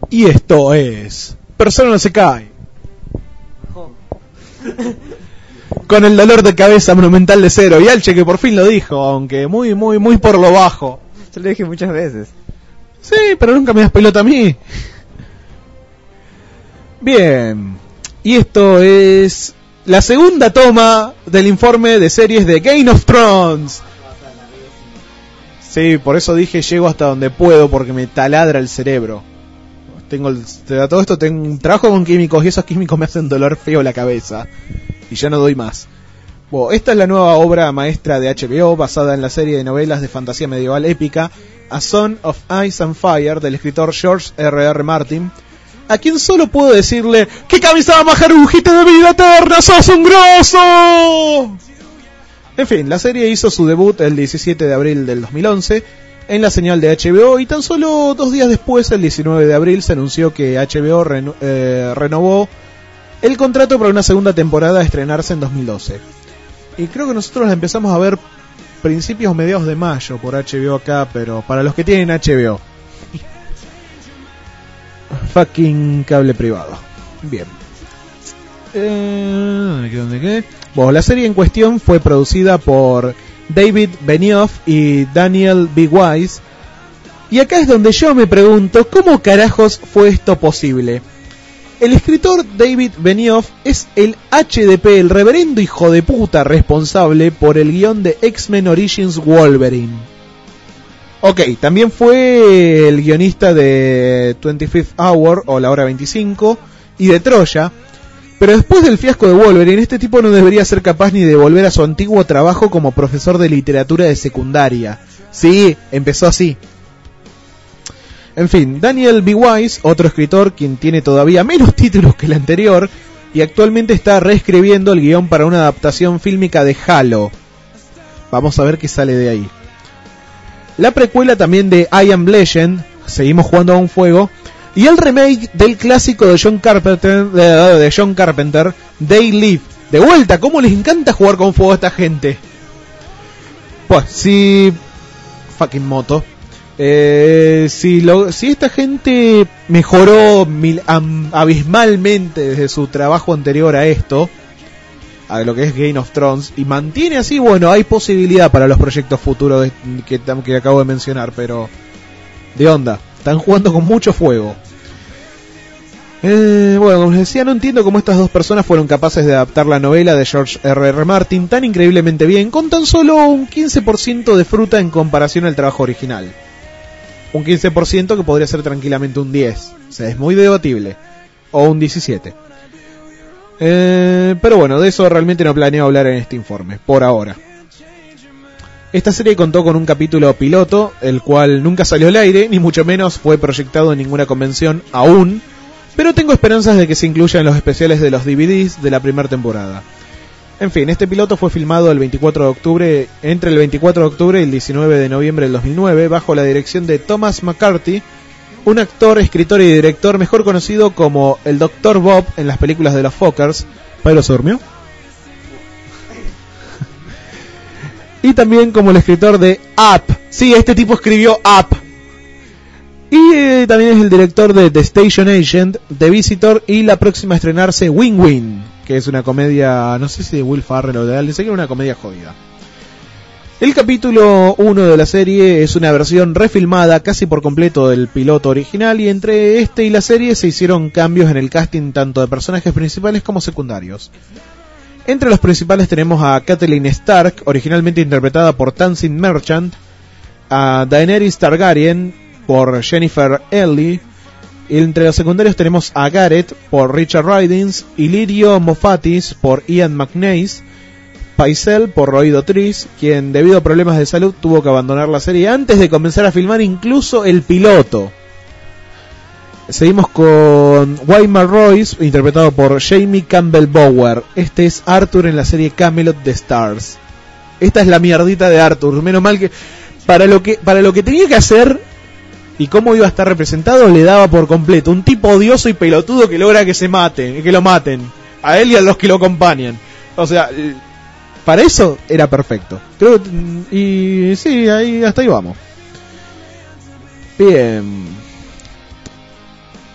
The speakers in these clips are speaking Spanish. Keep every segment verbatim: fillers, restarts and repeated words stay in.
Y esto es Persona no se cae. Con el dolor de cabeza monumental de Cero y Alche, que por fin lo dijo, aunque muy, muy, muy por lo bajo. Se lo dije muchas veces. Sí, pero nunca me das pelota a mí. Bien. Y esto es la segunda toma del informe de series de Game of Thrones. Sí, por eso dije llego hasta donde puedo, porque me taladra el cerebro. Tengo el, todo esto tengo, trabajo con químicos y esos químicos me hacen dolor feo la cabeza. Y ya no doy más. Bueno, esta es la nueva obra maestra de H B O, basada en la serie de novelas de fantasía medieval épica A Son of Ice and Fire, del escritor George R R. Martin, a quien solo puedo decirle: ¡qué cabeza más jarujite de vida eterna! ¡Sos un grosso! En fin, la serie hizo su debut el diecisiete de abril del dos mil once en la señal de H B O, y tan solo dos días después, el diecinueve de abril, se anunció que H B O reno, eh, renovó el contrato para una segunda temporada a estrenarse en dos mil doce. Y creo que nosotros la empezamos a ver principios mediados de mayo por H B O acá, pero para los que tienen H B O. Fucking cable privado. Bien. Eh, ¿Dónde quedé? ¿Dónde quedé? Bueno, la serie en cuestión fue producida por David Benioff y Daniel B. Weiss. Y acá es donde yo me pregunto, ¿cómo carajos fue esto posible? El escritor David Benioff es el H D P, el reverendo hijo de puta responsable por el guión de X-Men Origins Wolverine. Ok, también fue el guionista de twenty-fifth Hour o La Hora veinticinco y de Troya. Pero después del fiasco de Wolverine, este tipo no debería ser capaz ni de volver a su antiguo trabajo como profesor de literatura de secundaria. Sí, empezó así. En fin, Daniel B. Weiss, otro escritor quien tiene todavía menos títulos que el anterior, y actualmente está reescribiendo el guión para una adaptación fílmica de Halo. Vamos a ver qué sale de ahí. La precuela también de I Am Legend, seguimos jugando a un fuego, y el remake del clásico de John Carpenter, de, de John Carpenter, They Live. De vuelta, ¿cómo les encanta jugar con fuego a esta gente? Pues, si... fucking moto. Eh, si, lo, si esta gente mejoró mil, am, abismalmente desde su trabajo anterior a esto, a lo que es Game of Thrones, y mantiene así, bueno, hay posibilidad para los proyectos futuros de, que, que acabo de mencionar, pero de onda, están jugando con mucho fuego. Eh, bueno, como les decía, no entiendo cómo estas dos personas fueron capaces de adaptar la novela de George R R. Martin tan increíblemente bien, con tan solo un quince por ciento de fruta en comparación al trabajo original. Un quince por ciento que podría ser tranquilamente un diez, o sea, es muy debatible, o un diecisiete. Eh, pero bueno, de eso realmente no planeo hablar en este informe, por ahora. Esta serie contó con un capítulo piloto, el cual nunca salió al aire, ni mucho menos fue proyectado en ninguna convención aún, pero tengo esperanzas de que se incluya en los especiales de los D V Ds de la primera temporada. En fin, este piloto fue filmado el veinticuatro de octubre, entre el veinticuatro de octubre y el diecinueve de noviembre del dos mil nueve, bajo la dirección de Thomas McCarthy, un actor, escritor y director mejor conocido como el doctor Bob en las películas de los Fockers. ¿Pablo se durmió? Y también como el escritor de Up. Sí, este tipo escribió Up. Y eh, también es el director de The Station Agent, The Visitor y la próxima a estrenarse Win Win, que es una comedia, no sé si de Will Ferrell o de alguien, sé que es una comedia jodida. El capítulo uno de la serie es una versión refilmada casi por completo del piloto original, y entre este y la serie se hicieron cambios en el casting tanto de personajes principales como secundarios. Entre los principales tenemos a Catelyn Stark, originalmente interpretada por Tamsin Merchant, a Daenerys Targaryen por Jennifer Ely, y entre los secundarios tenemos a Gareth por Richard Ridings, Illyrio Mofatis por Ian McNeice, Pycelle por Roy Dotrice, quien debido a problemas de salud tuvo que abandonar la serie antes de comenzar a filmar incluso el piloto. Seguimos con Waymar Royce, interpretado por Jamie Campbell Bower. Este es Arthur en la serie Camelot de Stars. Esta es la mierdita de Arthur. Menos mal que para lo que para lo que tenía que hacer y cómo iba a estar representado, le daba por completo. Un tipo odioso y pelotudo que logra que se maten, que lo maten, a él y a los que lo acompañan. O sea, para eso era perfecto. Creo que, y sí, ahí hasta ahí vamos. Bien.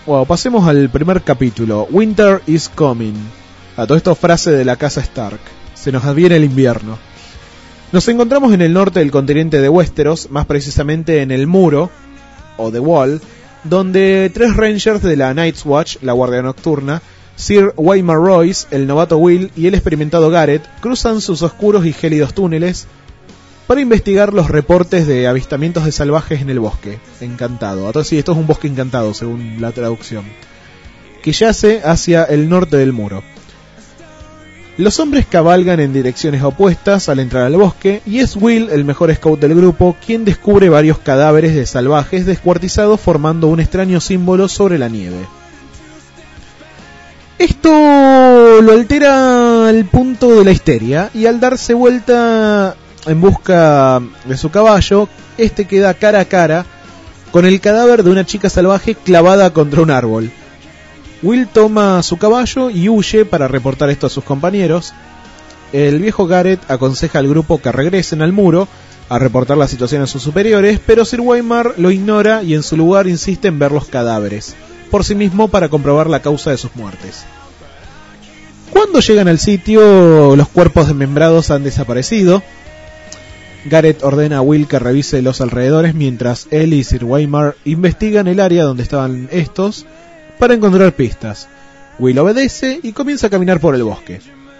Bueno, pasemos al primer capítulo. Winter is coming. A todo esto, frase de la casa Stark. Se nos adviene el invierno. Nos encontramos en el norte del continente de Westeros, más precisamente en el Muro, o The Wall, donde tres rangers de la Night's Watch, la guardia nocturna, Sir Waymar Royce, el novato Will y el experimentado Garrett cruzan sus oscuros y gélidos túneles para investigar los reportes de avistamientos de salvajes en el bosque encantado. Entonces, sí, esto es un bosque encantado, según la traducción, que yace hacia el norte del Muro. Los hombres cabalgan en direcciones opuestas al entrar al bosque, y es Will, el mejor scout del grupo, quien descubre varios cadáveres de salvajes descuartizados formando un extraño símbolo sobre la nieve. Esto lo altera al punto de la histeria, y al darse vuelta en busca de su caballo, este queda cara a cara con el cadáver de una chica salvaje clavada contra un árbol. Will toma su caballo y huye para reportar esto a sus compañeros. El viejo Garrett aconseja al grupo que regresen al muro a reportar la situación a sus superiores, pero Sir Waymar lo ignora y en su lugar insiste en ver los cadáveres por sí mismo para comprobar la causa de sus muertes. Cuando llegan al sitio, los cuerpos desmembrados han desaparecido. Garrett ordena a Will que revise los alrededores mientras él y Sir Waymar investigan el área donde estaban estos para encontrar pistas. Will obedece y comienza a caminar por el bosque.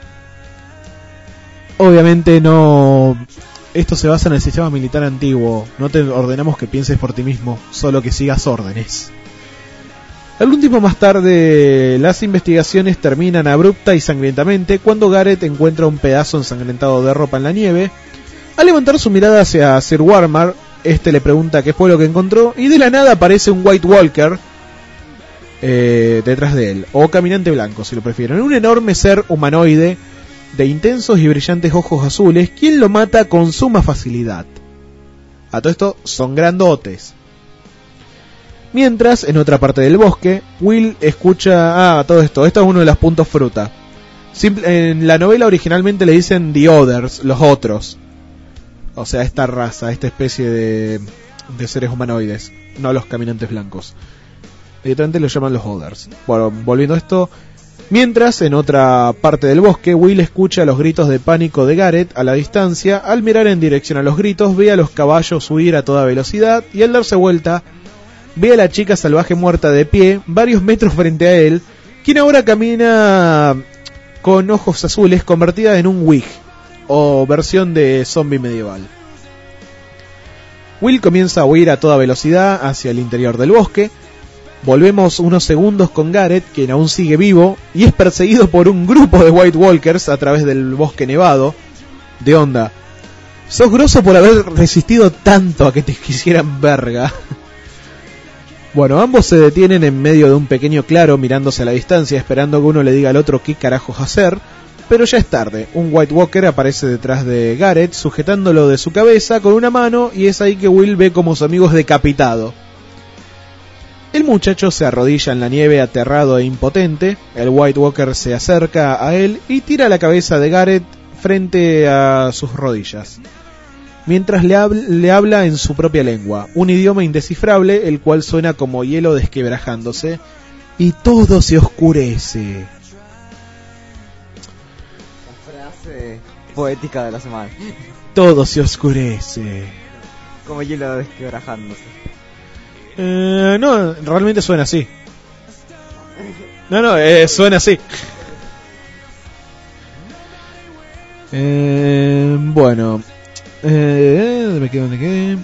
Obviamente no... Esto se basa en el sistema militar antiguo. No te ordenamos que pienses por ti mismo, solo que sigas órdenes. Algún tiempo más tarde, las investigaciones terminan abrupta y sangrientamente cuando Garrett encuentra un pedazo ensangrentado de ropa en la nieve. Al levantar su mirada hacia Sir Waymar, este le pregunta qué fue lo que encontró, y de la nada aparece un White Walker Eh, detrás de él, o caminante blanco si lo prefieren, un enorme ser humanoide de intensos y brillantes ojos azules, quien lo mata con suma facilidad. A todo esto son grandotes. Mientras, en otra parte del bosque, Will escucha... Ah, todo esto, esto es uno de los puntos fruta. Simple, en la novela originalmente le dicen The Others, los otros. O sea, esta raza, esta especie de, de seres humanoides, no los caminantes blancos. Directamente lo llaman los Others. Bueno, volviendo a esto, mientras en otra parte del bosque, Will escucha los gritos de pánico de Garrett a la distancia. Al mirar en dirección a los gritos, ve a los caballos huir a toda velocidad, y al darse vuelta, ve a la chica salvaje muerta de pie, varios metros frente a él, quien ahora camina con ojos azules, convertida en un Wig, o versión de zombie medieval. Will comienza a huir a toda velocidad hacia el interior del bosque. Volvemos unos segundos con Garrett, quien aún sigue vivo, y es perseguido por un grupo de White Walkers a través del bosque nevado. De onda, sos grosso por haber resistido tanto a que te quisieran verga. Bueno, ambos se detienen en medio de un pequeño claro, mirándose a la distancia, esperando que uno le diga al otro qué carajos hacer, pero ya es tarde. Un White Walker aparece detrás de Garrett, sujetándolo de su cabeza con una mano, y es ahí que Will ve como su amigo es decapitado. El muchacho se arrodilla en la nieve aterrado e impotente. El White Walker se acerca a él y tira la cabeza de Garrett frente a sus rodillas, mientras le, hab- le habla en su propia lengua, un idioma indescifrable, el cual suena como hielo desquebrajándose, y todo se oscurece. La frase poética de la semana. Todo se oscurece. Como hielo desquebrajándose. Eh, no, realmente suena así. No, no, eh, suena así. Eh, bueno, eh, me quedo donde quedé.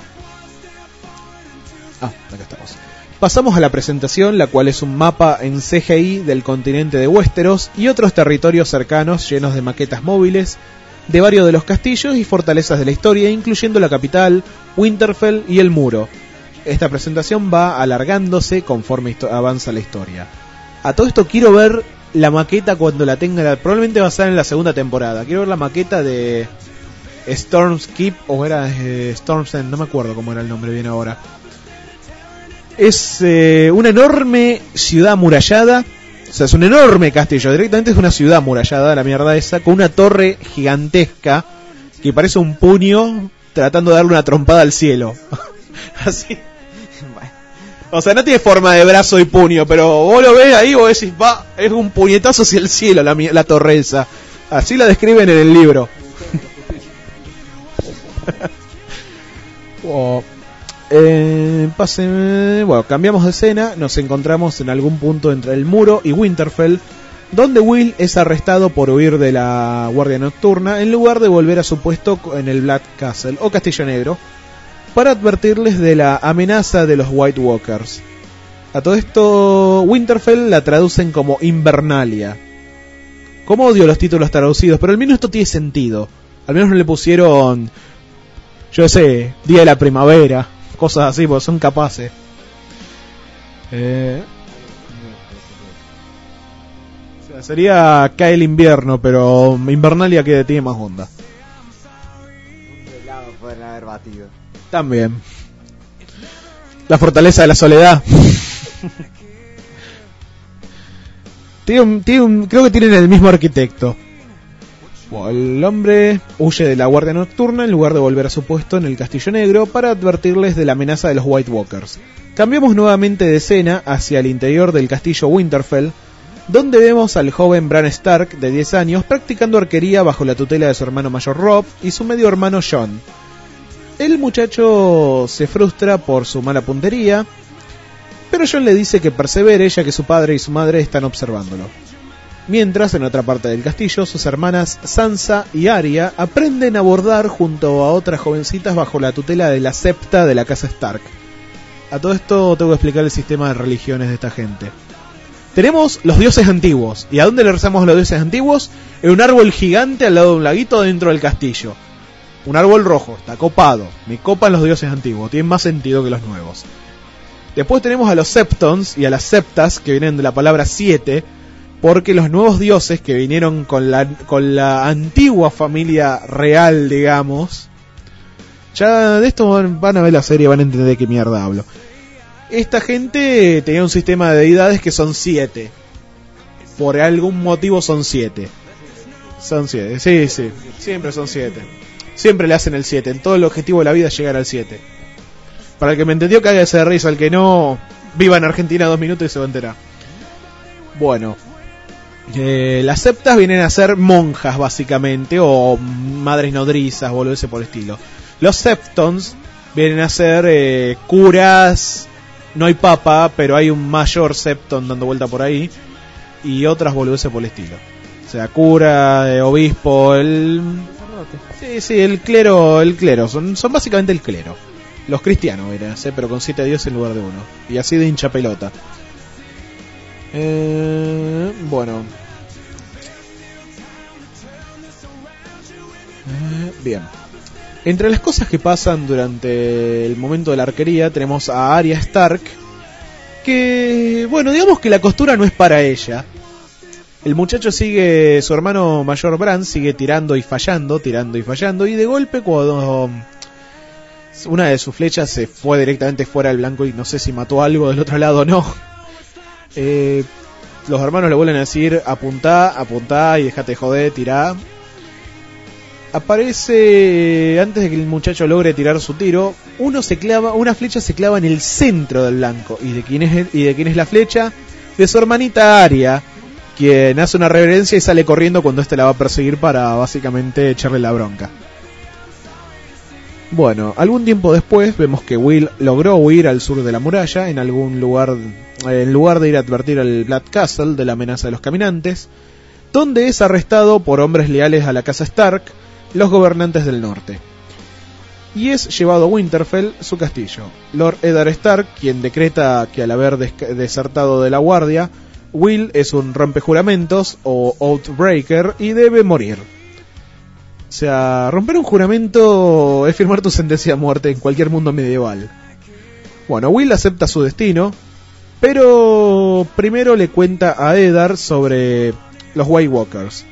Ah, acá estamos. Pasamos a la presentación, la cual es un mapa en C G I del continente de Westeros y otros territorios cercanos llenos de maquetas móviles de varios de los castillos y fortalezas de la historia, incluyendo la capital, Winterfell y el Muro. Esta presentación va alargándose conforme histo- avanza la historia. A todo esto quiero ver la maqueta cuando la tenga, probablemente va a ser en la segunda temporada. Quiero ver la maqueta de Storm's Keep, o era eh, Storm's End, no me acuerdo cómo era el nombre bien ahora. Es eh, una enorme ciudad amurallada, o sea, es un enorme castillo, directamente es una ciudad amurallada, la mierda esa, con una torre gigantesca que parece un puño tratando de darle una trompada al cielo. Así. O sea, no tiene forma de brazo y puño, pero vos lo ves ahí, vos decís, va, es un puñetazo hacia el cielo la, la torre esa. Así la describen en el libro. Oh, eh, pase, bueno, cambiamos de escena, nos encontramos en algún punto entre el muro y Winterfell, donde Will es arrestado por huir de la guardia nocturna en lugar de volver a su puesto en el Black Castle o Castillo Negro para advertirles de la amenaza de los White Walkers. A todo esto, Winterfell la traducen como Invernalia. Como odio los títulos traducidos, pero al menos esto tiene sentido. Al menos no le pusieron, yo sé, Día de la Primavera, cosas así, porque son capaces. Eh... O sea, sería Cae el invierno, pero Invernalia que tiene más onda. Un helado pueden haber batido. También. La fortaleza de la soledad. tiene un, tiene un, creo que tienen el mismo arquitecto. Bueno, el hombre huye de la guardia nocturna en lugar de volver a su puesto en el Castillo Negro para advertirles de la amenaza de los White Walkers. Cambiamos nuevamente de escena hacia el interior del castillo Winterfell, donde vemos al joven Bran Stark de diez años practicando arquería bajo la tutela de su hermano mayor Robb y su medio hermano Jon. El muchacho se frustra por su mala puntería, pero Jon le dice que persevere ya que su padre y su madre están observándolo. Mientras, en otra parte del castillo, sus hermanas Sansa y Arya aprenden a bordar junto a otras jovencitas bajo la tutela de la septa de la casa Stark. A todo esto tengo que explicar el sistema de religiones de esta gente. Tenemos los dioses antiguos. ¿Y a dónde le rezamos a los dioses antiguos? En un árbol gigante al lado de un laguito dentro del castillo. Un árbol rojo, está copado. Me copan los dioses antiguos, tienen más sentido que los nuevos. Después tenemos a los Septons y a las Septas, que vienen de la palabra siete, porque los nuevos dioses que vinieron con la, con la antigua familia real, digamos, ya de esto van, van a ver la serie, van a entender de qué mierda hablo. Esta gente tenía un sistema de deidades que son siete. Por algún motivo son siete. Son siete, sí, sí, siempre son siete. Siempre le hacen el siete. En todo el objetivo de la vida es llegar al siete. Para el que me entendió, cágase de risa. El que no, viva en Argentina dos minutos y se va a enterar. Bueno, eh, las septas vienen a ser monjas básicamente, o madres nodrizas, o algo ese por el estilo. Los septons vienen a ser eh, curas. No hay papa, pero hay un mayor septon dando vuelta por ahí. Y otras boludeces por el estilo. O sea, cura, eh, obispo, el... Sí, sí, el clero, el clero. Son, son básicamente el clero. Los cristianos, vienen, ¿sí? Pero con siete dioses en lugar de uno. Y así de hincha pelota. Eh, bueno. Eh, bien. Entre las cosas que pasan durante el momento de la arquería tenemos a Arya Stark, que, bueno, digamos que la costura no es para ella. El muchacho sigue, su hermano mayor Bran sigue tirando y fallando, tirando y fallando, y de golpe cuando una de sus flechas se fue directamente fuera del blanco y no sé si mató algo del otro lado o no, eh, los hermanos le vuelven a decir apuntá, apuntá y dejate de joder, tirá. Aparece, antes de que el muchacho logre tirar su tiro, uno se clava, una flecha se clava en el centro del blanco. ¿Y de quién es, y de quién es la flecha? De su hermanita Arya, quien hace una reverencia y sale corriendo cuando este la va a perseguir para básicamente echarle la bronca. Bueno, algún tiempo después vemos que Will logró huir al sur de la muralla, en algún lugar, en lugar de ir a advertir al Black Castle de la amenaza de los caminantes, donde es arrestado por hombres leales a la casa Stark, los gobernantes del norte, y es llevado a Winterfell, su castillo. Lord Eddard Stark, quien decreta que al haber des- desertado de la guardia, Will es un rompejuramentos o Oathbreaker y debe morir. O sea, romper un juramento es firmar tu sentencia a muerte en cualquier mundo medieval. Bueno, Will acepta su destino, pero primero le cuenta a Eddard sobre los White Walkers,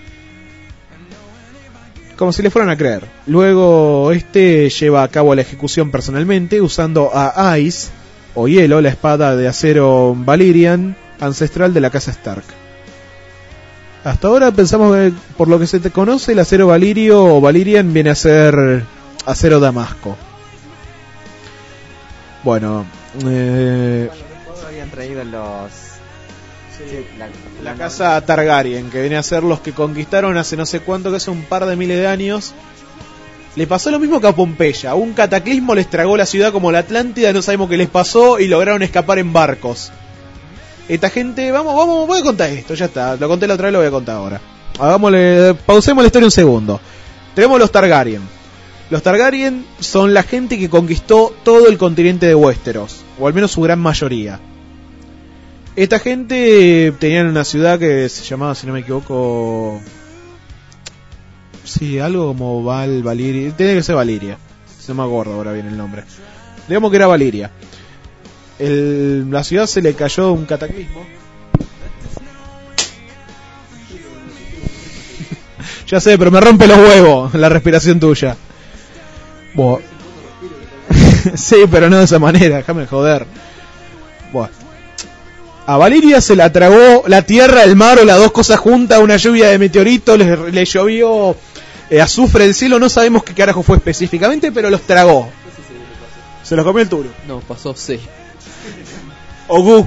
como si le fueran a creer. Luego este lleva a cabo la ejecución personalmente usando a Ice o Hielo, la espada de acero Valyrian ancestral de la casa Stark. Hasta ahora pensamos que, por lo que se te conoce, el acero Valirio o Valyrian viene a ser acero Damasco. Bueno, eh, habían traído los... Sí, sí, la, la la casa Targaryen, que viene a ser los que conquistaron hace no sé cuánto, que hace un par de miles de años. Le pasó lo mismo que a Pompeya. Un cataclismo les tragó la ciudad como la Atlántida, no sabemos qué les pasó y lograron escapar en barcos. Esta gente, vamos, vamos, voy a contar esto, ya está. Lo conté la otra vez, lo voy a contar ahora. Hagámosle, pausemos la historia un segundo. Tenemos los Targaryen. Los Targaryen son la gente que conquistó todo el continente de Westeros, o al menos su gran mayoría. Esta gente tenían una ciudad que se llamaba, si no me equivoco... Sí, algo como Val, Valiria. Tiene que ser Valiria. No me acuerdo ahora bien el nombre. Digamos que era Valiria. El, la ciudad se le cayó un cataclismo. Ya sé, pero me rompe los huevos la respiración tuya. Buah. Sí, pero no de esa manera, déjame joder. Buah. A Valiria se la tragó la tierra, el mar o las dos cosas juntas, una lluvia de meteoritos, le, le llovió eh, azufre del cielo, no sabemos qué carajo fue específicamente, pero los tragó. Se los comió el turo. No, pasó C. Ogu.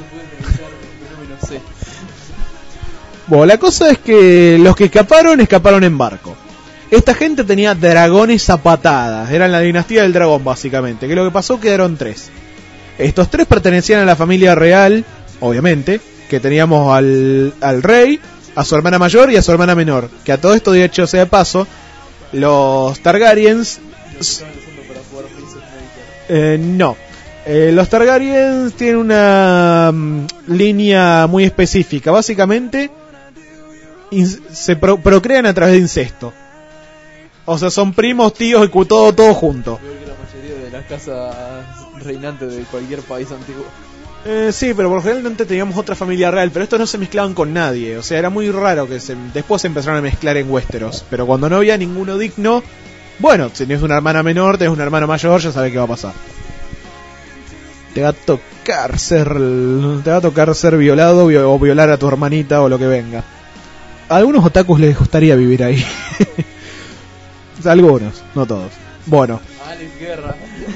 Bueno, la cosa es que los que escaparon, escaparon en barco. Esta gente tenía dragones a patadas, eran la dinastía del dragón básicamente, que lo que pasó quedaron tres. Estos tres pertenecían a la familia real, obviamente, que teníamos al, al rey, a su hermana mayor y a su hermana menor. Que a todo esto, de hecho sea de paso, los Targaryens... Eh, no. Eh, los Targaryens tienen una um, línea muy específica. Básicamente, in- se pro- procrean a través de incesto. O sea, son primos, tíos y todo, todo junto. Creo que la mayoría de las casas reinantes de cualquier país antiguo. Eh, sí, pero por generalmente teníamos otra familia real, pero estos no se mezclaban con nadie, o sea, era muy raro que se, después se empezaron a mezclar en Westeros, pero cuando no había ninguno digno, bueno, si tienes una hermana menor, tienes un hermano mayor, ya sabes qué va a pasar. Te va a tocar ser, te va a tocar ser violado o violar a tu hermanita o lo que venga. A algunos otakus les gustaría vivir ahí. Algunos, no todos. Bueno. Alex Guerra.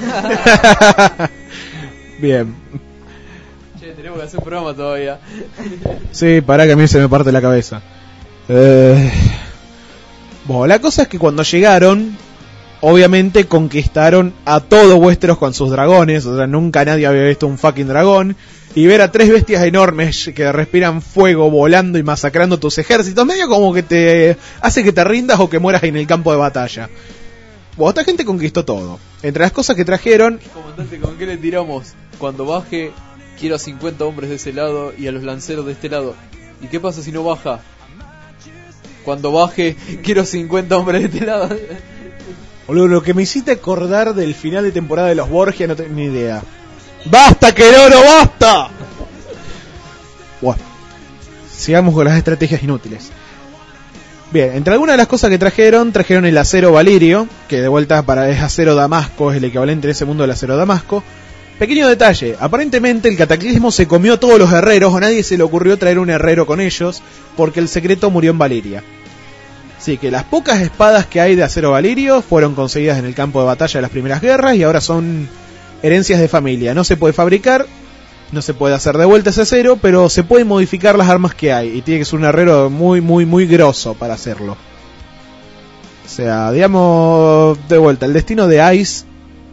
Bien. Che, tenemos que hacer un programa todavía. Sí, para que a mí se me parte la cabeza. Eh... Bueno, la cosa es que cuando llegaron, obviamente conquistaron a todo Westeros con sus dragones. O sea, nunca nadie había visto un fucking dragón. Y ver a tres bestias enormes que respiran fuego volando y masacrando tus ejércitos, medio como que te hace que te rindas o que mueras en el campo de batalla. Bueno, esta gente conquistó todo. Entre las cosas que trajeron... Comandante, ¿con qué le tiramos? Cuando baje, quiero a cincuenta hombres de ese lado y a los lanceros de este lado. ¿Y qué pasa si no baja? Cuando baje, quiero cincuenta hombres de este lado. Boludo, lo que me hiciste acordar del final de temporada de los Borgia no tengo ni idea. ¡Basta, Queroro, basta! Bueno, sigamos con las estrategias inútiles. Bien, entre algunas de las cosas que trajeron, trajeron el acero valirio, que de vuelta para es acero damasco, es el equivalente en ese mundo del acero damasco. Pequeño detalle, aparentemente el cataclismo se comió a todos los herreros, o nadie se le ocurrió traer un herrero con ellos, porque el secreto murió en Valiria. Así que las pocas espadas que hay de acero valirio fueron conseguidas en el campo de batalla de las primeras guerras y ahora son herencias de familia. No se puede fabricar, no se puede hacer de vuelta ese acero, pero se pueden modificar las armas que hay. Y tiene que ser un herrero muy, muy, muy grosso para hacerlo. O sea, digamos, de vuelta, el destino de Ice,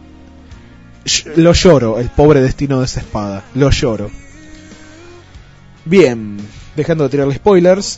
lo lloro, el pobre destino de esa espada. Lo lloro. Bien, dejando de tirarle spoilers.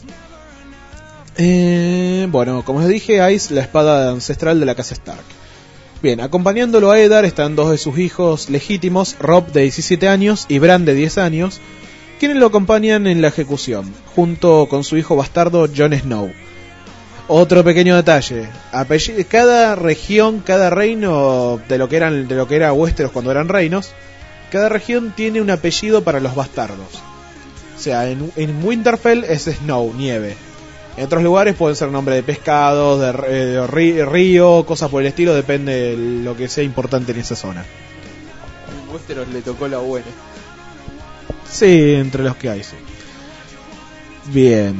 Eh, bueno, como les dije, Ice, la espada ancestral de la casa Stark. Bien, acompañándolo a Eddard están dos de sus hijos legítimos, Robb de diecisiete años y Bran de diez años, quienes lo acompañan en la ejecución, junto con su hijo bastardo Jon Snow. Otro pequeño detalle, apellido, cada región, cada reino de lo que eran, de lo que era Westeros cuando eran reinos, cada región tiene un apellido para los bastardos. O sea, en, en Winterfell es Snow, nieve. En otros lugares pueden ser nombres de pescados, de, de río, cosas por el estilo, depende de lo que sea importante en esa zona. A Westeros le tocó la buena. Sí, entre los que hay, sí. Bien.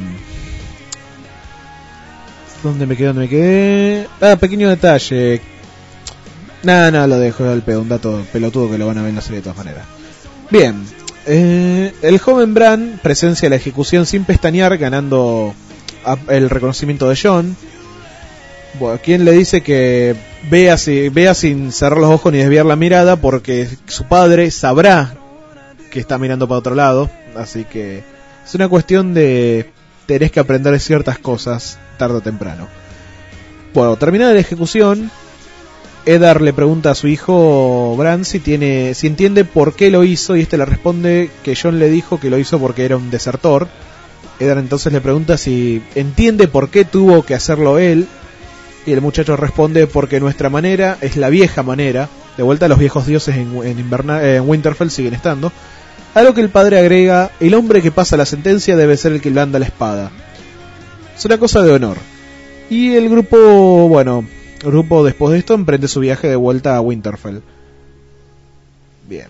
¿Dónde me quedé? ¿Dónde me quedé? Ah, pequeño detalle. Nada, nada, lo dejo al pedo, un dato pelotudo que lo van a ver en la serie de todas maneras. Bien. Eh, el joven Bran presencia la ejecución sin pestañear, ganando a, el reconocimiento de Jon. Bueno, quien le dice que vea, si, vea sin cerrar los ojos ni desviar la mirada, porque su padre sabrá que está mirando para otro lado. Así que es una cuestión de tenés que aprender ciertas cosas tarde o temprano. Bueno, terminada la ejecución, Eddard le pregunta a su hijo Bran si tiene, si entiende por qué lo hizo, y este le responde que Jon le dijo que lo hizo porque era un desertor. Eddard entonces le pregunta si entiende por qué tuvo que hacerlo él, y el muchacho responde porque nuestra manera es la vieja manera. De vuelta, los viejos dioses en, en, Inverna, en Winterfell siguen estando. A lo que el padre agrega: el hombre que pasa la sentencia debe ser el que blanda la espada. Es una cosa de honor. Y el grupo, bueno, el grupo después de esto emprende su viaje de vuelta a Winterfell. Bien.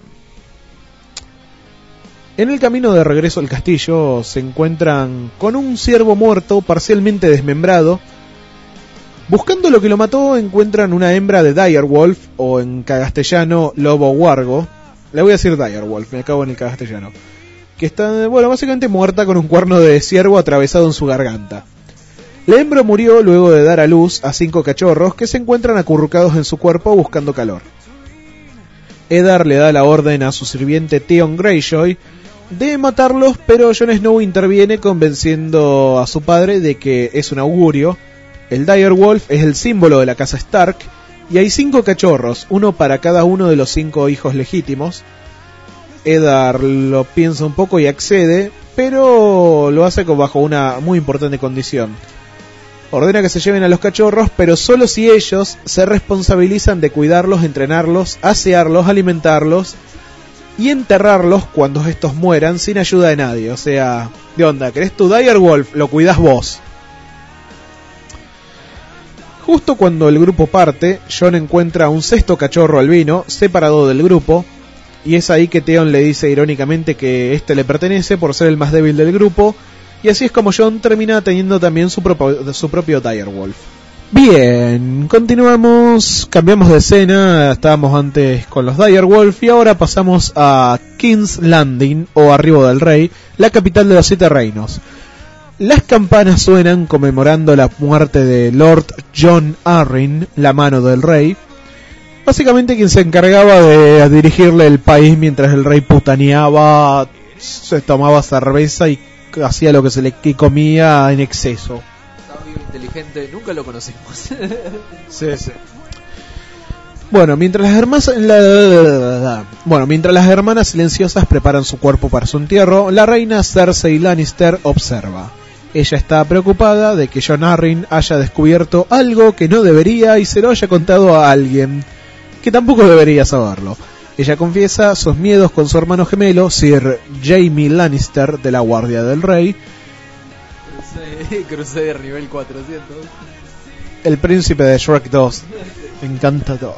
En el camino de regreso al castillo se encuentran con un ciervo muerto, parcialmente desmembrado. Buscando lo que lo mató, encuentran una hembra de direwolf, o en castellano lobo huargo. Le voy a decir direwolf, me acabo en el castellano. Que está, bueno, básicamente muerta con un cuerno de ciervo atravesado en su garganta. La hembra murió luego de dar a luz a cinco cachorros que se encuentran acurrucados en su cuerpo buscando calor. Eddard le da la orden a su sirviente Theon Greyjoy de matarlos, pero Jon Snow interviene convenciendo a su padre de que es un augurio. El direwolf es el símbolo de la casa Stark, y hay cinco cachorros, uno para cada uno de los cinco hijos legítimos. Eddard lo piensa un poco y accede, pero lo hace bajo una muy importante condición. Ordena que se lleven a los cachorros, pero solo si ellos se responsabilizan de cuidarlos, entrenarlos, asearlos, alimentarlos y enterrarlos cuando estos mueran sin ayuda de nadie. O sea, ¿de onda? ¿Querés tu direwolf? Lo cuidás vos. Justo cuando el grupo parte, Jon encuentra un sexto cachorro albino separado del grupo, y es ahí que Theon le dice irónicamente que este le pertenece por ser el más débil del grupo, y así es como Jon termina teniendo también su, propio, su propio direwolf. Bien, continuamos, cambiamos de escena, estábamos antes con los direwolf y ahora pasamos a King's Landing, o Arribo del Rey, la capital de los Siete Reinos. Las campanas suenan conmemorando la muerte de Lord Jon Arryn, la mano del rey. Básicamente quien se encargaba de dirigirle el país mientras el rey putaneaba, se tomaba cerveza y hacía lo que se le que comía en exceso. Sabio, inteligente, nunca lo conocimos. Sí, sí. Bueno, mientras las hermanas la, la, la, la, bueno, mientras las hermanas silenciosas preparan su cuerpo para su entierro, la reina Cersei Lannister observa. Ella está preocupada de que Jon Arryn haya descubierto algo que no debería y se lo haya contado a alguien que tampoco debería saberlo. Ella confiesa sus miedos con su hermano gemelo, Sir Jaime Lannister, de la Guardia del Rey. Crusader nivel cuatrocientos. El príncipe de Shrek dos. Encantador.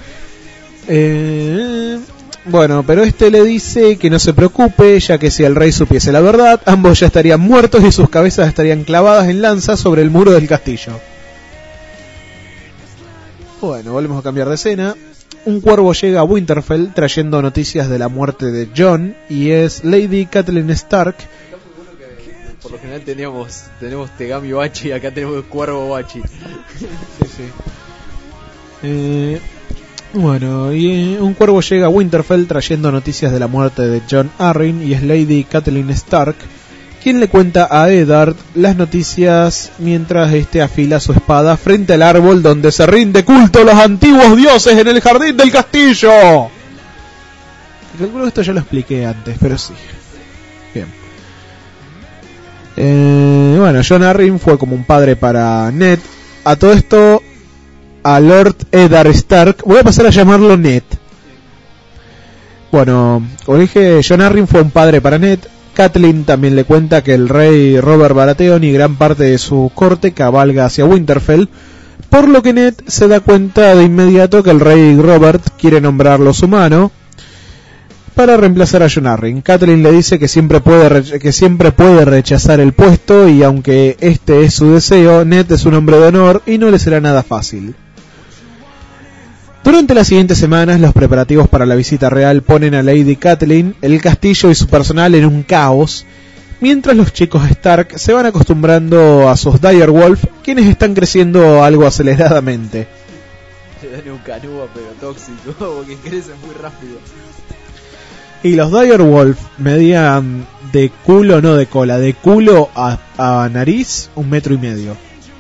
Eh... Bueno, pero este le dice que no se preocupe, ya que si el rey supiese la verdad, ambos ya estarían muertos y sus cabezas estarían clavadas en lanzas sobre el muro del castillo. Bueno, volvemos a cambiar de escena. Un cuervo llega a Winterfell trayendo noticias de la muerte de Jon, y es Lady Catelyn Stark. Por lo general teníamos, tenemos Tegami Bachi y acá tenemos Cuervo Bachi. Sí, sí. Eh... Bueno, y un cuervo llega a Winterfell trayendo noticias de la muerte de Jon Arryn, y es Lady Catelyn Stark quien le cuenta a Eddard las noticias mientras este afila su espada frente al árbol donde se rinde culto a los antiguos dioses en el jardín del castillo. Calculo que esto ya lo expliqué antes, pero sí. Bien. Eh, bueno, Jon Arryn fue como un padre para Ned. A todo esto, a Lord Eddard Stark voy a pasar a llamarlo Ned. Bueno, como dije, Jon Arryn fue un padre para Ned. Catelyn también le cuenta que el rey Robert Baratheon y gran parte de su corte cabalga hacia Winterfell, por lo que Ned se da cuenta de inmediato que el rey Robert quiere nombrarlo su mano para reemplazar a Jon Arryn. Catelyn le dice que siempre puede re- que siempre puede rechazar el puesto, y aunque este es su deseo, Ned es un hombre de honor y no le será nada fácil. Durante las siguientes semanas, los preparativos para la visita real ponen a Lady Catelyn, el castillo y su personal en un caos, mientras los chicos Stark se van acostumbrando a sus direwolf, quienes están creciendo algo aceleradamente. Le dan un canúa pero tóxico, porque crecen muy rápido. Y los direwolf medían de culo, no de cola, de culo a, a nariz un metro y medio.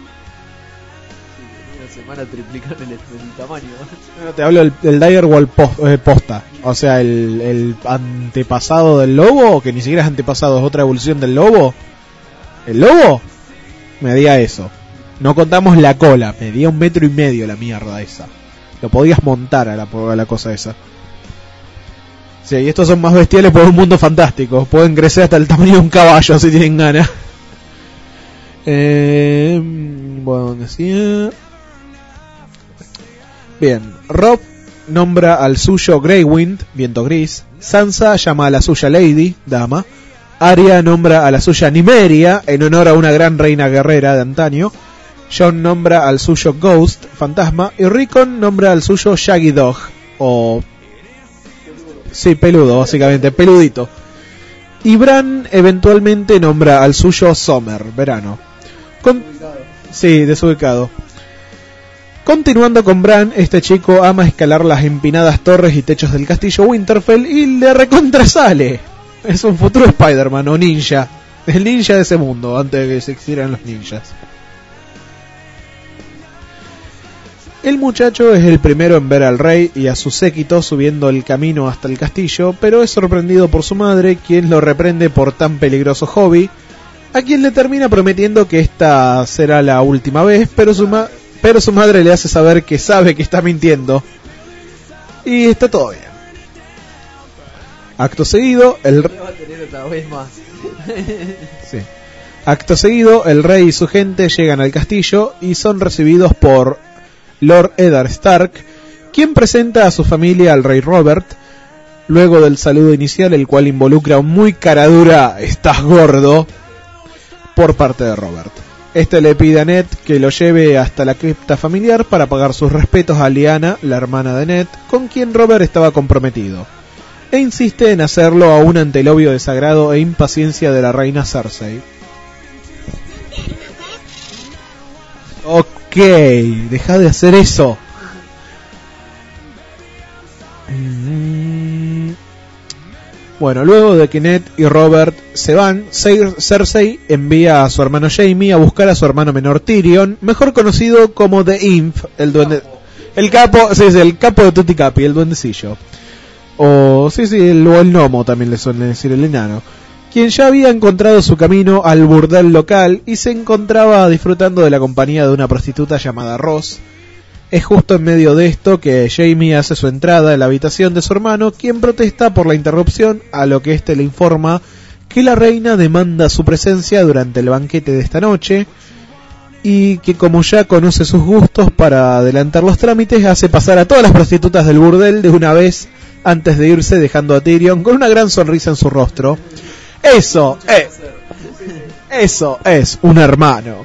Una semana triplican el, el tamaño. No, te hablo del, del direwolf post, eh, posta, o sea, el, el antepasado del lobo, que ni siquiera es antepasado, es otra evolución del lobo. El lobo medía eso. No contamos la cola, medía un metro y medio la mierda esa. Lo podías montar a la, a la cosa esa. Sí, y estos son más bestiales por un mundo fantástico. Pueden crecer hasta el tamaño de un caballo si tienen ganas. Eh, bueno, decía... Bien, Robb nombra al suyo Greywind, viento gris. Sansa llama a la suya Lady, dama. Arya nombra a la suya Nymeria, en honor a una gran reina guerrera de antaño. Jon nombra al suyo Ghost, fantasma. Y Rickon nombra al suyo Shaggy Dog, o... sí, peludo, básicamente, peludito. Y Bran eventualmente nombra al suyo Summer, verano. Con... sí, desubicado. Continuando con Bran, este chico ama escalar las empinadas torres y techos del castillo Winterfell y le recontrasale. Es un futuro Spider-Man o ninja. El ninja de ese mundo, antes de que se existieran los ninjas. El muchacho es el primero en ver al rey y a su séquito subiendo el camino hasta el castillo, pero es sorprendido por su madre, quien lo reprende por tan peligroso hobby, a quien le termina prometiendo que esta será la última vez, pero su, ma- pero su madre le hace saber que sabe que está mintiendo. Y está todo bien. Acto seguido, el Va a tener otra vez más. sí. Acto seguido, el rey y su gente llegan al castillo y son recibidos por Lord Eddard Stark, quien presenta a su familia al rey Robert, luego del saludo inicial, el cual involucra un muy caradura "estás gordo" por parte de Robert. Este le pide a Ned que lo lleve hasta la cripta familiar para pagar sus respetos a Lyanna, la hermana de Ned, con quien Robert estaba comprometido, e insiste en hacerlo aún ante el obvio desagrado e impaciencia de la reina Cersei. Ok, deja de hacer eso. Mm. Bueno, luego de que Ned y Robert se van, Cersei envía a su hermano Jaime a buscar a su hermano menor Tyrion, mejor conocido como The Imp, el duende, el capo, sí, sí, el capo de Tutti Capi, el duendecillo. O sí, sí, el, o el gnomo también le suelen decir, el enano, quien ya había encontrado su camino al burdel local y se encontraba disfrutando de la compañía de una prostituta llamada Ross. Es justo en medio de esto que Jaime hace su entrada en la habitación de su hermano, quien protesta por la interrupción, a lo que éste le informa que la reina demanda su presencia durante el banquete de esta noche, y que como ya conoce sus gustos para adelantar los trámites, hace pasar a todas las prostitutas del burdel de una vez antes de irse, dejando a Tyrion con una gran sonrisa en su rostro. Eso es, eso es un hermano.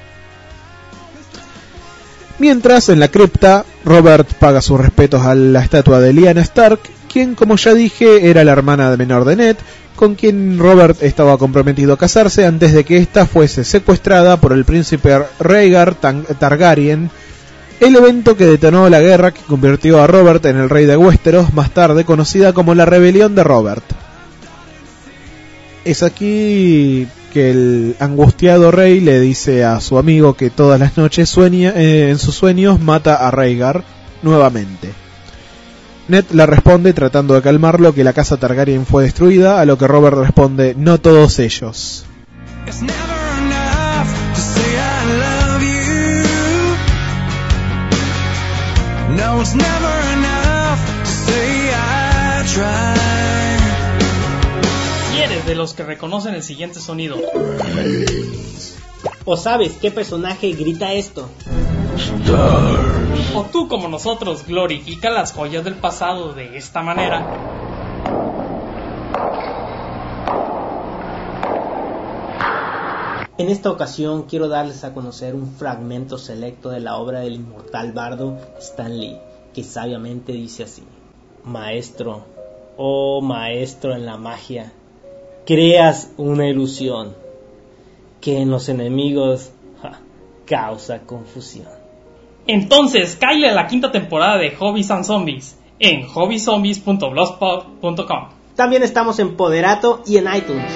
Mientras, en la cripta, Robert paga sus respetos a la estatua de Lyanna Stark, quien, como ya dije, era la hermana menor de Ned, con quien Robert estaba comprometido a casarse antes de que ésta fuese secuestrada por el príncipe Rhaegar Targaryen, el evento que detonó la guerra que convirtió a Robert en el rey de Westeros, más tarde conocida como la Rebelión de Robert. Es aquí que el angustiado rey le dice a su amigo que todas las noches sueña, eh, en sus sueños mata a Rhaegar nuevamente. Ned le responde, tratando de calmarlo, que la casa Targaryen fue destruida, a lo que Robert responde: no todos ellos. No, it's never enough to say I tried. Si eres de los que reconocen el siguiente sonido, o sabes qué personaje grita esto, Stars. O tú, como nosotros, glorifica las joyas del pasado de esta manera, en esta ocasión quiero darles a conocer un fragmento selecto de la obra del inmortal bardo Stan Lee, que sabiamente dice así: maestro, oh maestro en la magia, creas una ilusión que en los enemigos ja, causa confusión. Entonces, cáele a la quinta temporada de Hobbies and Zombies en hobby zombies punto blogspot punto com. También estamos en Poderato y en iTunes.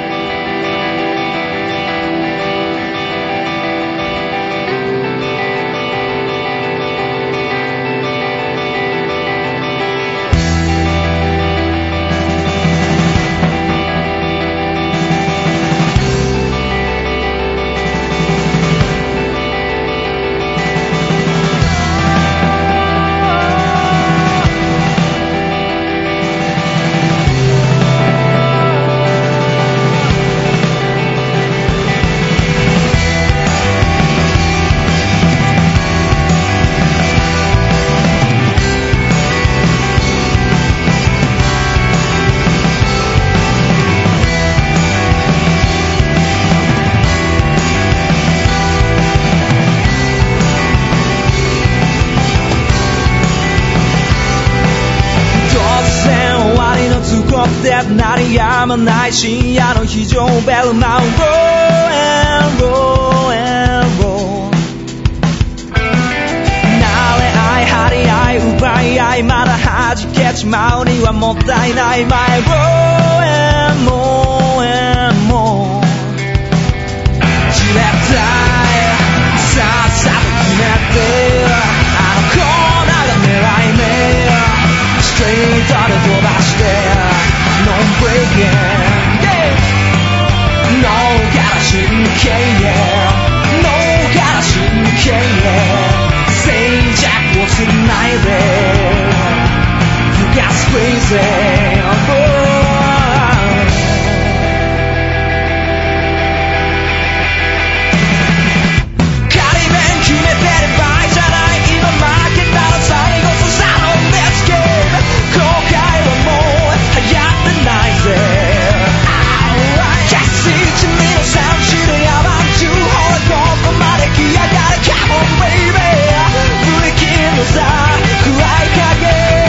鳴りやまない深夜の非常ベルナウンド and roll and roll 慣れ合い張り合い奪い合いまだ弾けちまうにはもったいない My roll and more and more じれったいさっさと決めてあのコーナーが狙い目ストリートで飛ばしてNo breaking, yeah. No から真剣 yeah. No から真剣 yeah. 静寂をつないで You got crazy, oh. 仮面決めてる場合じゃない今負けたら最後さサロンでつけ後悔はもう流行ってないぜキャッシー君のさん種類アバンチューほらここまで来やがれ Come on baby 振り切るのさ暗い影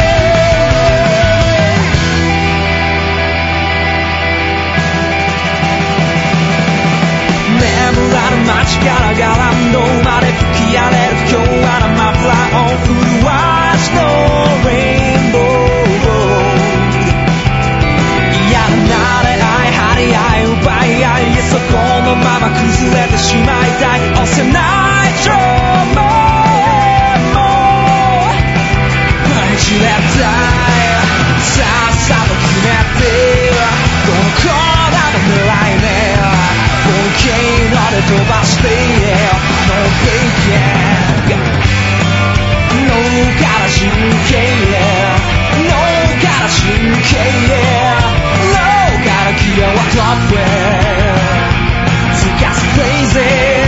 眠らぬ街からガランドまで吹き荒れる不協和なマフラーを震わすのレインボー奪い合いそこのまま崩れてしまいたい押せない情報もじれったいさっさと決めてこのコーナーの狙い目ボルケーノで飛ばして No breaking No から真剣 No から真剣Gotta keep your walk up with You got crazy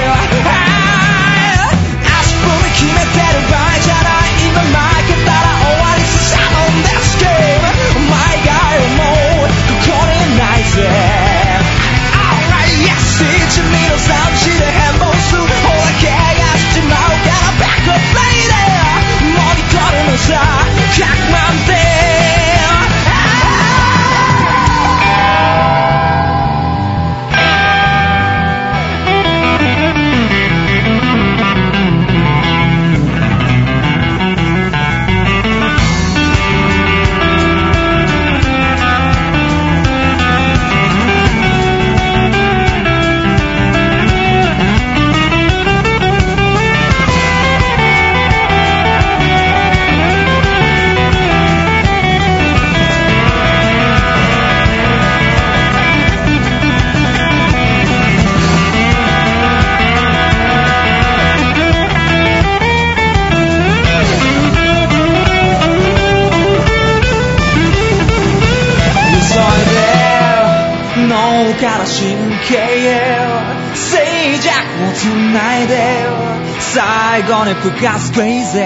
足踏み決めてる場合じゃない今負けたら終わりさサロンでスケールお前以外はもうここにないぜ Alright yes 一味のさんちで変貌するほら怪我しちまうから Back up lady もぎ取るのさひゃくまん点から真剣静寂をつないで最後に吹かす Crazy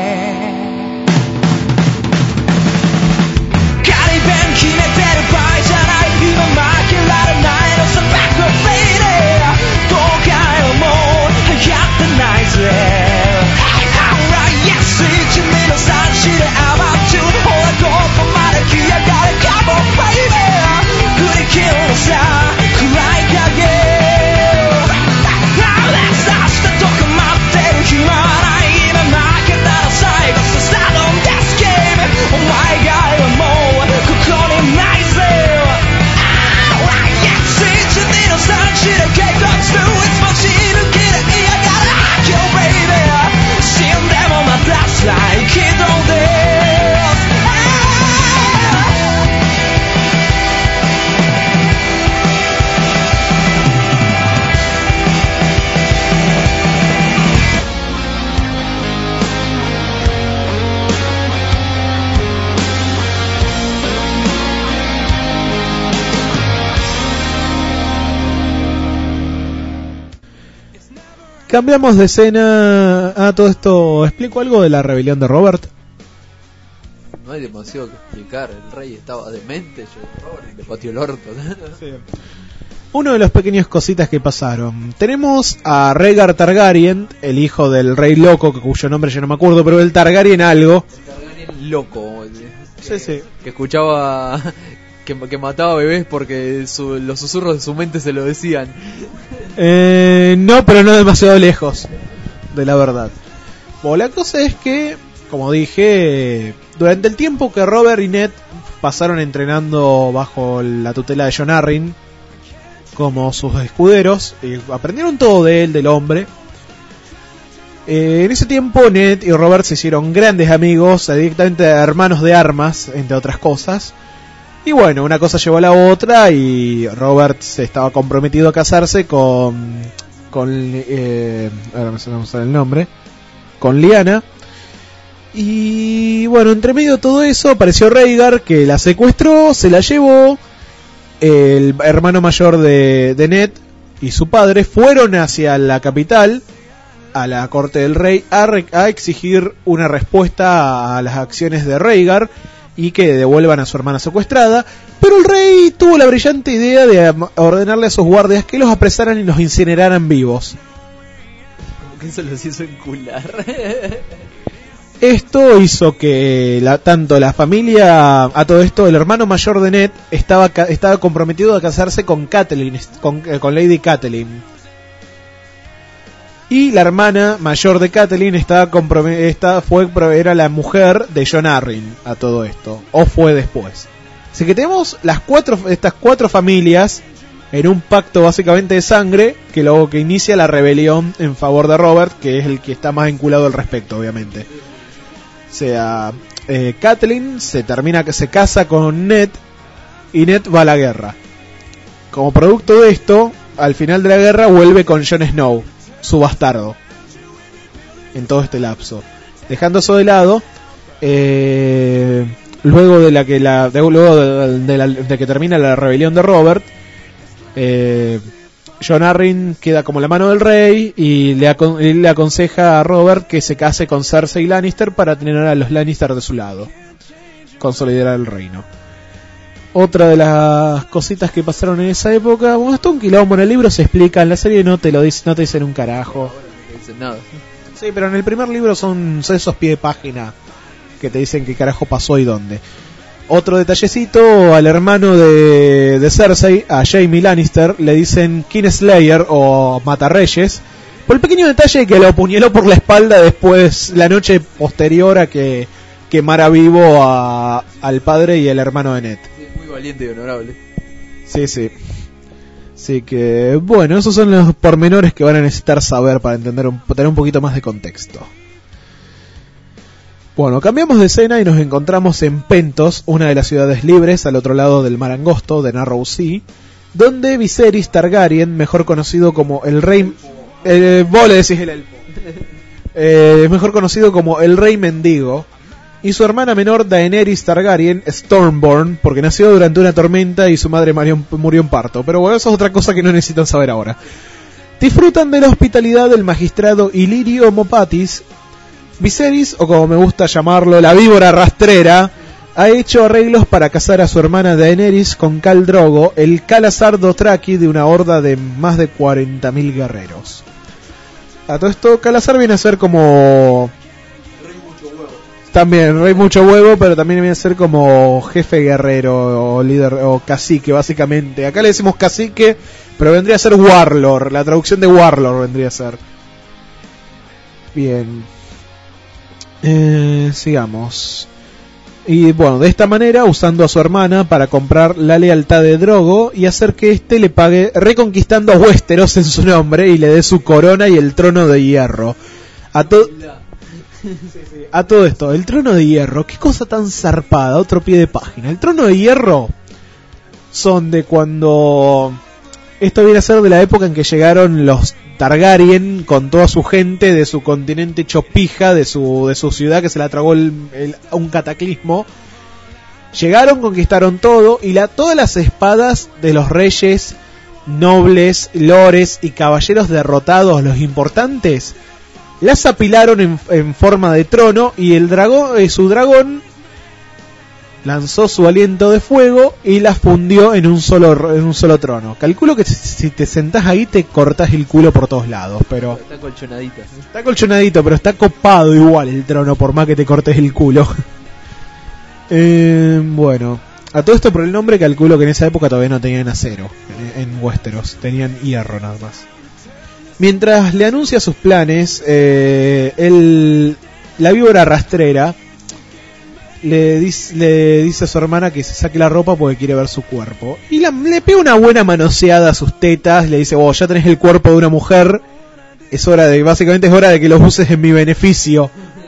仮弁決めてる場合じゃない今負けられないのさ Back up lady 後悔はもう流行ってないぜ Alright yes 一味のさん Cambiamos de escena. A todo esto, ¿explico algo de la rebelión de Robert? No hay demasiado que explicar. El rey estaba demente, yo Robert le pateó el orto. Sí. Uno de los pequeños cositas que pasaron. Tenemos a Rhaegar Targaryen, el hijo del rey loco, cuyo nombre yo no me acuerdo, pero el Targaryen algo. El Targaryen loco. Sí, sí. Que escuchaba... Que, que mataba bebés porque su, los susurros de su mente se lo decían. Eh, no, pero no demasiado lejos de la verdad. Bueno, la cosa es que, como dije, durante el tiempo que Robert y Ned pasaron entrenando bajo la tutela de Jon Arryn como sus escuderos, y aprendieron todo de él, del hombre. Eh, en ese tiempo Ned y Robert se hicieron grandes amigos, directamente hermanos de armas, entre otras cosas. Y bueno, una cosa llevó a la otra y Robert se estaba comprometido a casarse con... con eh, ahora me suena el nombre. Con Lyanna. Y bueno, entre medio de todo eso apareció Rhaegar, que la secuestró, se la llevó. El hermano mayor de, de Ned y su padre fueron hacia la capital, a la corte del rey, a, re, a exigir una respuesta a las acciones de Rhaegar y que devuelvan a su hermana secuestrada, pero el rey tuvo la brillante idea de ordenarle a sus guardias que los apresaran y los incineraran vivos. Como que eso los hizo encular. Esto hizo que la, tanto la familia, a todo esto, el hermano mayor de Ned estaba, estaba comprometido a casarse con Catelyn, con, con Lady Catelyn. Y la hermana mayor de Catelyn estaba comprometida, fue, era la mujer de Jon Arryn a todo esto, o fue después. Así que tenemos las cuatro, estas cuatro familias en un pacto básicamente de sangre que luego que inicia la rebelión en favor de Robert, que es el que está más vinculado al respecto, obviamente. O sea, eh, Catelyn se termina que se casa con Ned y Ned va a la guerra. Como producto de esto, al final de la guerra vuelve con Jon Snow, su bastardo, en todo este lapso. Dejando eso de lado, eh, luego de la que la de, luego de, de, la, de que termina la rebelión de Robert, eh, Jon Arryn queda como la mano del rey y le, acon- y le aconseja a Robert que se case con Cersei Lannister para tener a los Lannister de su lado, consolidar el reino. Otra de las cositas que pasaron en esa época, bueno, esto un quilombo, en el libro se explica, en la serie no te lo dice, no te dicen un carajo. No te dicen nada. Sí, pero en el primer libro son, son esos pie de página que te dicen qué carajo pasó y dónde. Otro detallecito, al hermano de, de Cersei, a Jaime Lannister, le dicen Kingslayer o Matarreyes, por el pequeño detalle que lo apuñaló por la espalda después, la noche posterior a que quemara vivo a, al padre y el hermano de Ned. Sí, muy valiente y honorable. Sí, sí. Así que, bueno, esos son los pormenores que van a necesitar saber para entender un, tener un poquito más de contexto. Bueno, cambiamos de escena y nos encontramos en Pentos, una de las ciudades libres al otro lado del mar angosto de Narrow Sea, donde Viserys Targaryen, mejor conocido como el rey... Eh, vos le decís el elfo. Eh, mejor conocido como el rey mendigo, y su hermana menor Daenerys Targaryen, Stormborn, porque nació durante una tormenta y su madre murió, murió en parto. Pero bueno, eso es otra cosa que no necesitan saber ahora. Disfrutan de la hospitalidad del magistrado Illyrio Mopatis. Viserys, o como me gusta llamarlo, la víbora rastrera, ha hecho arreglos para casar a su hermana Daenerys con Khal Drogo, el Khalasar Dothraki de una horda de más de cuarenta mil guerreros. A todo esto, Khalasar viene a ser como... También, rey mucho huevo, pero también viene a ser como jefe guerrero o líder o cacique, básicamente. Acá le decimos cacique, pero vendría a ser warlord. La traducción de warlord vendría a ser. Bien. Eh, sigamos. Y bueno, de esta manera, usando a su hermana para comprar la lealtad de Drogo y hacer que éste le pague, reconquistando a Westeros en su nombre y le dé su corona y el trono de hierro. A todo... A todo esto, el trono de hierro, qué cosa tan zarpada, otro pie de página. El trono de hierro son de cuando... Esto viene a ser de la época en que llegaron los Targaryen con toda su gente de su continente hecho pija, de su, de su ciudad que se la tragó el, el, un cataclismo. Llegaron, conquistaron todo y la, todas las espadas de los reyes nobles, lores y caballeros derrotados, los importantes, las apilaron en, en forma de trono y el dragón, eh, su dragón lanzó su aliento de fuego y las fundió en un solo en un solo trono. Calculo que si te sentás ahí te cortás el culo por todos lados, pero Está colchonadito. está colchonadito, pero está copado igual el trono por más que te cortes el culo. eh, bueno, a todo esto por el nombre calculo que en esa época todavía no tenían acero en, en Westeros, tenían hierro nada más. Mientras le anuncia sus planes, eh, el, la víbora rastrera le dice, le dice a su hermana que se saque la ropa porque quiere ver su cuerpo. Y la, le pega una buena manoseada a sus tetas, le dice, vos ya tenés el cuerpo de una mujer, es hora de, básicamente es hora de que los uses en mi beneficio.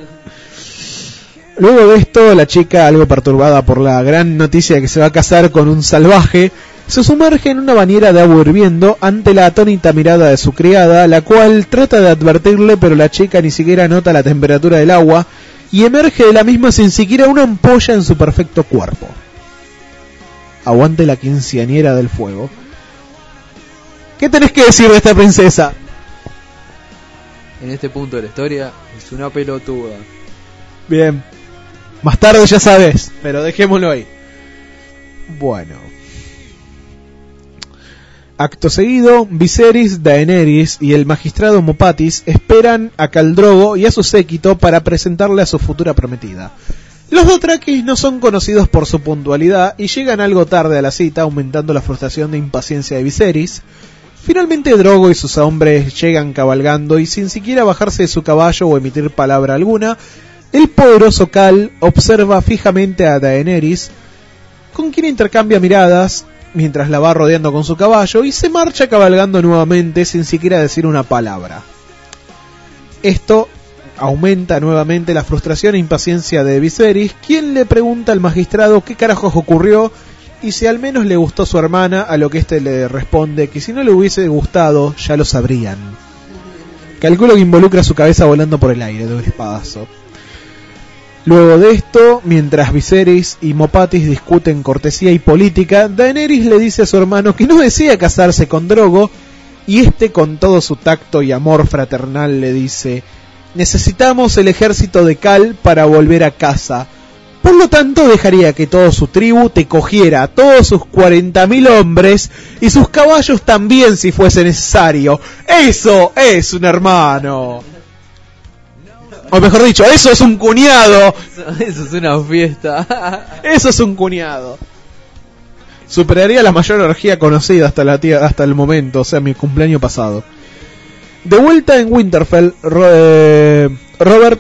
Luego de esto, la chica, algo perturbada por la gran noticia de que se va a casar con un salvaje, se sumerge en una bañera de agua hirviendo ante la atónita mirada de su criada, la cual trata de advertirle, pero la chica ni siquiera nota la temperatura del agua y emerge de la misma sin siquiera una ampolla en su perfecto cuerpo. Aguante la quinceañera del fuego. ¿Qué tenés que decir de esta princesa? En este punto de la historia es una pelotuda. Bien. Más tarde ya sabes, pero dejémoslo ahí. Bueno. Acto seguido, Viserys, Daenerys y el magistrado Mopatis esperan a Khal Drogo y a su séquito para presentarle a su futura prometida. Los Dothrakis no son conocidos por su puntualidad y llegan algo tarde a la cita, aumentando la frustración e impaciencia de Viserys. Finalmente Drogo y sus hombres llegan cabalgando y sin siquiera bajarse de su caballo o emitir palabra alguna, el poderoso Khal observa fijamente a Daenerys, con quien intercambia miradas mientras la va rodeando con su caballo y se marcha cabalgando nuevamente sin siquiera decir una palabra. Esto aumenta nuevamente la frustración e impaciencia de Viserys, quien le pregunta al magistrado qué carajos ocurrió y si al menos le gustó su hermana, a lo que éste le responde que si no le hubiese gustado ya lo sabrían. Calculo que involucra su cabeza volando por el aire de un espadazo. Luego de esto, mientras Viserys y Mopatis discuten cortesía y política, Daenerys le dice a su hermano que no desea casarse con Drogo, y este con todo su tacto y amor fraternal le dice: necesitamos el ejército de Khal para volver a casa. Por lo tanto, dejaría que toda su tribu te cogiera, todos sus cuarenta mil hombres y sus caballos también si fuese necesario. ¡Eso es un hermano! O mejor dicho, eso es un cuñado. Eso es una fiesta. Eso es un cuñado. Superaría la mayor orgía conocida hasta la tía, hasta el momento, o sea, mi cumpleaños pasado. De vuelta en Winterfell, Ro, eh, Robert...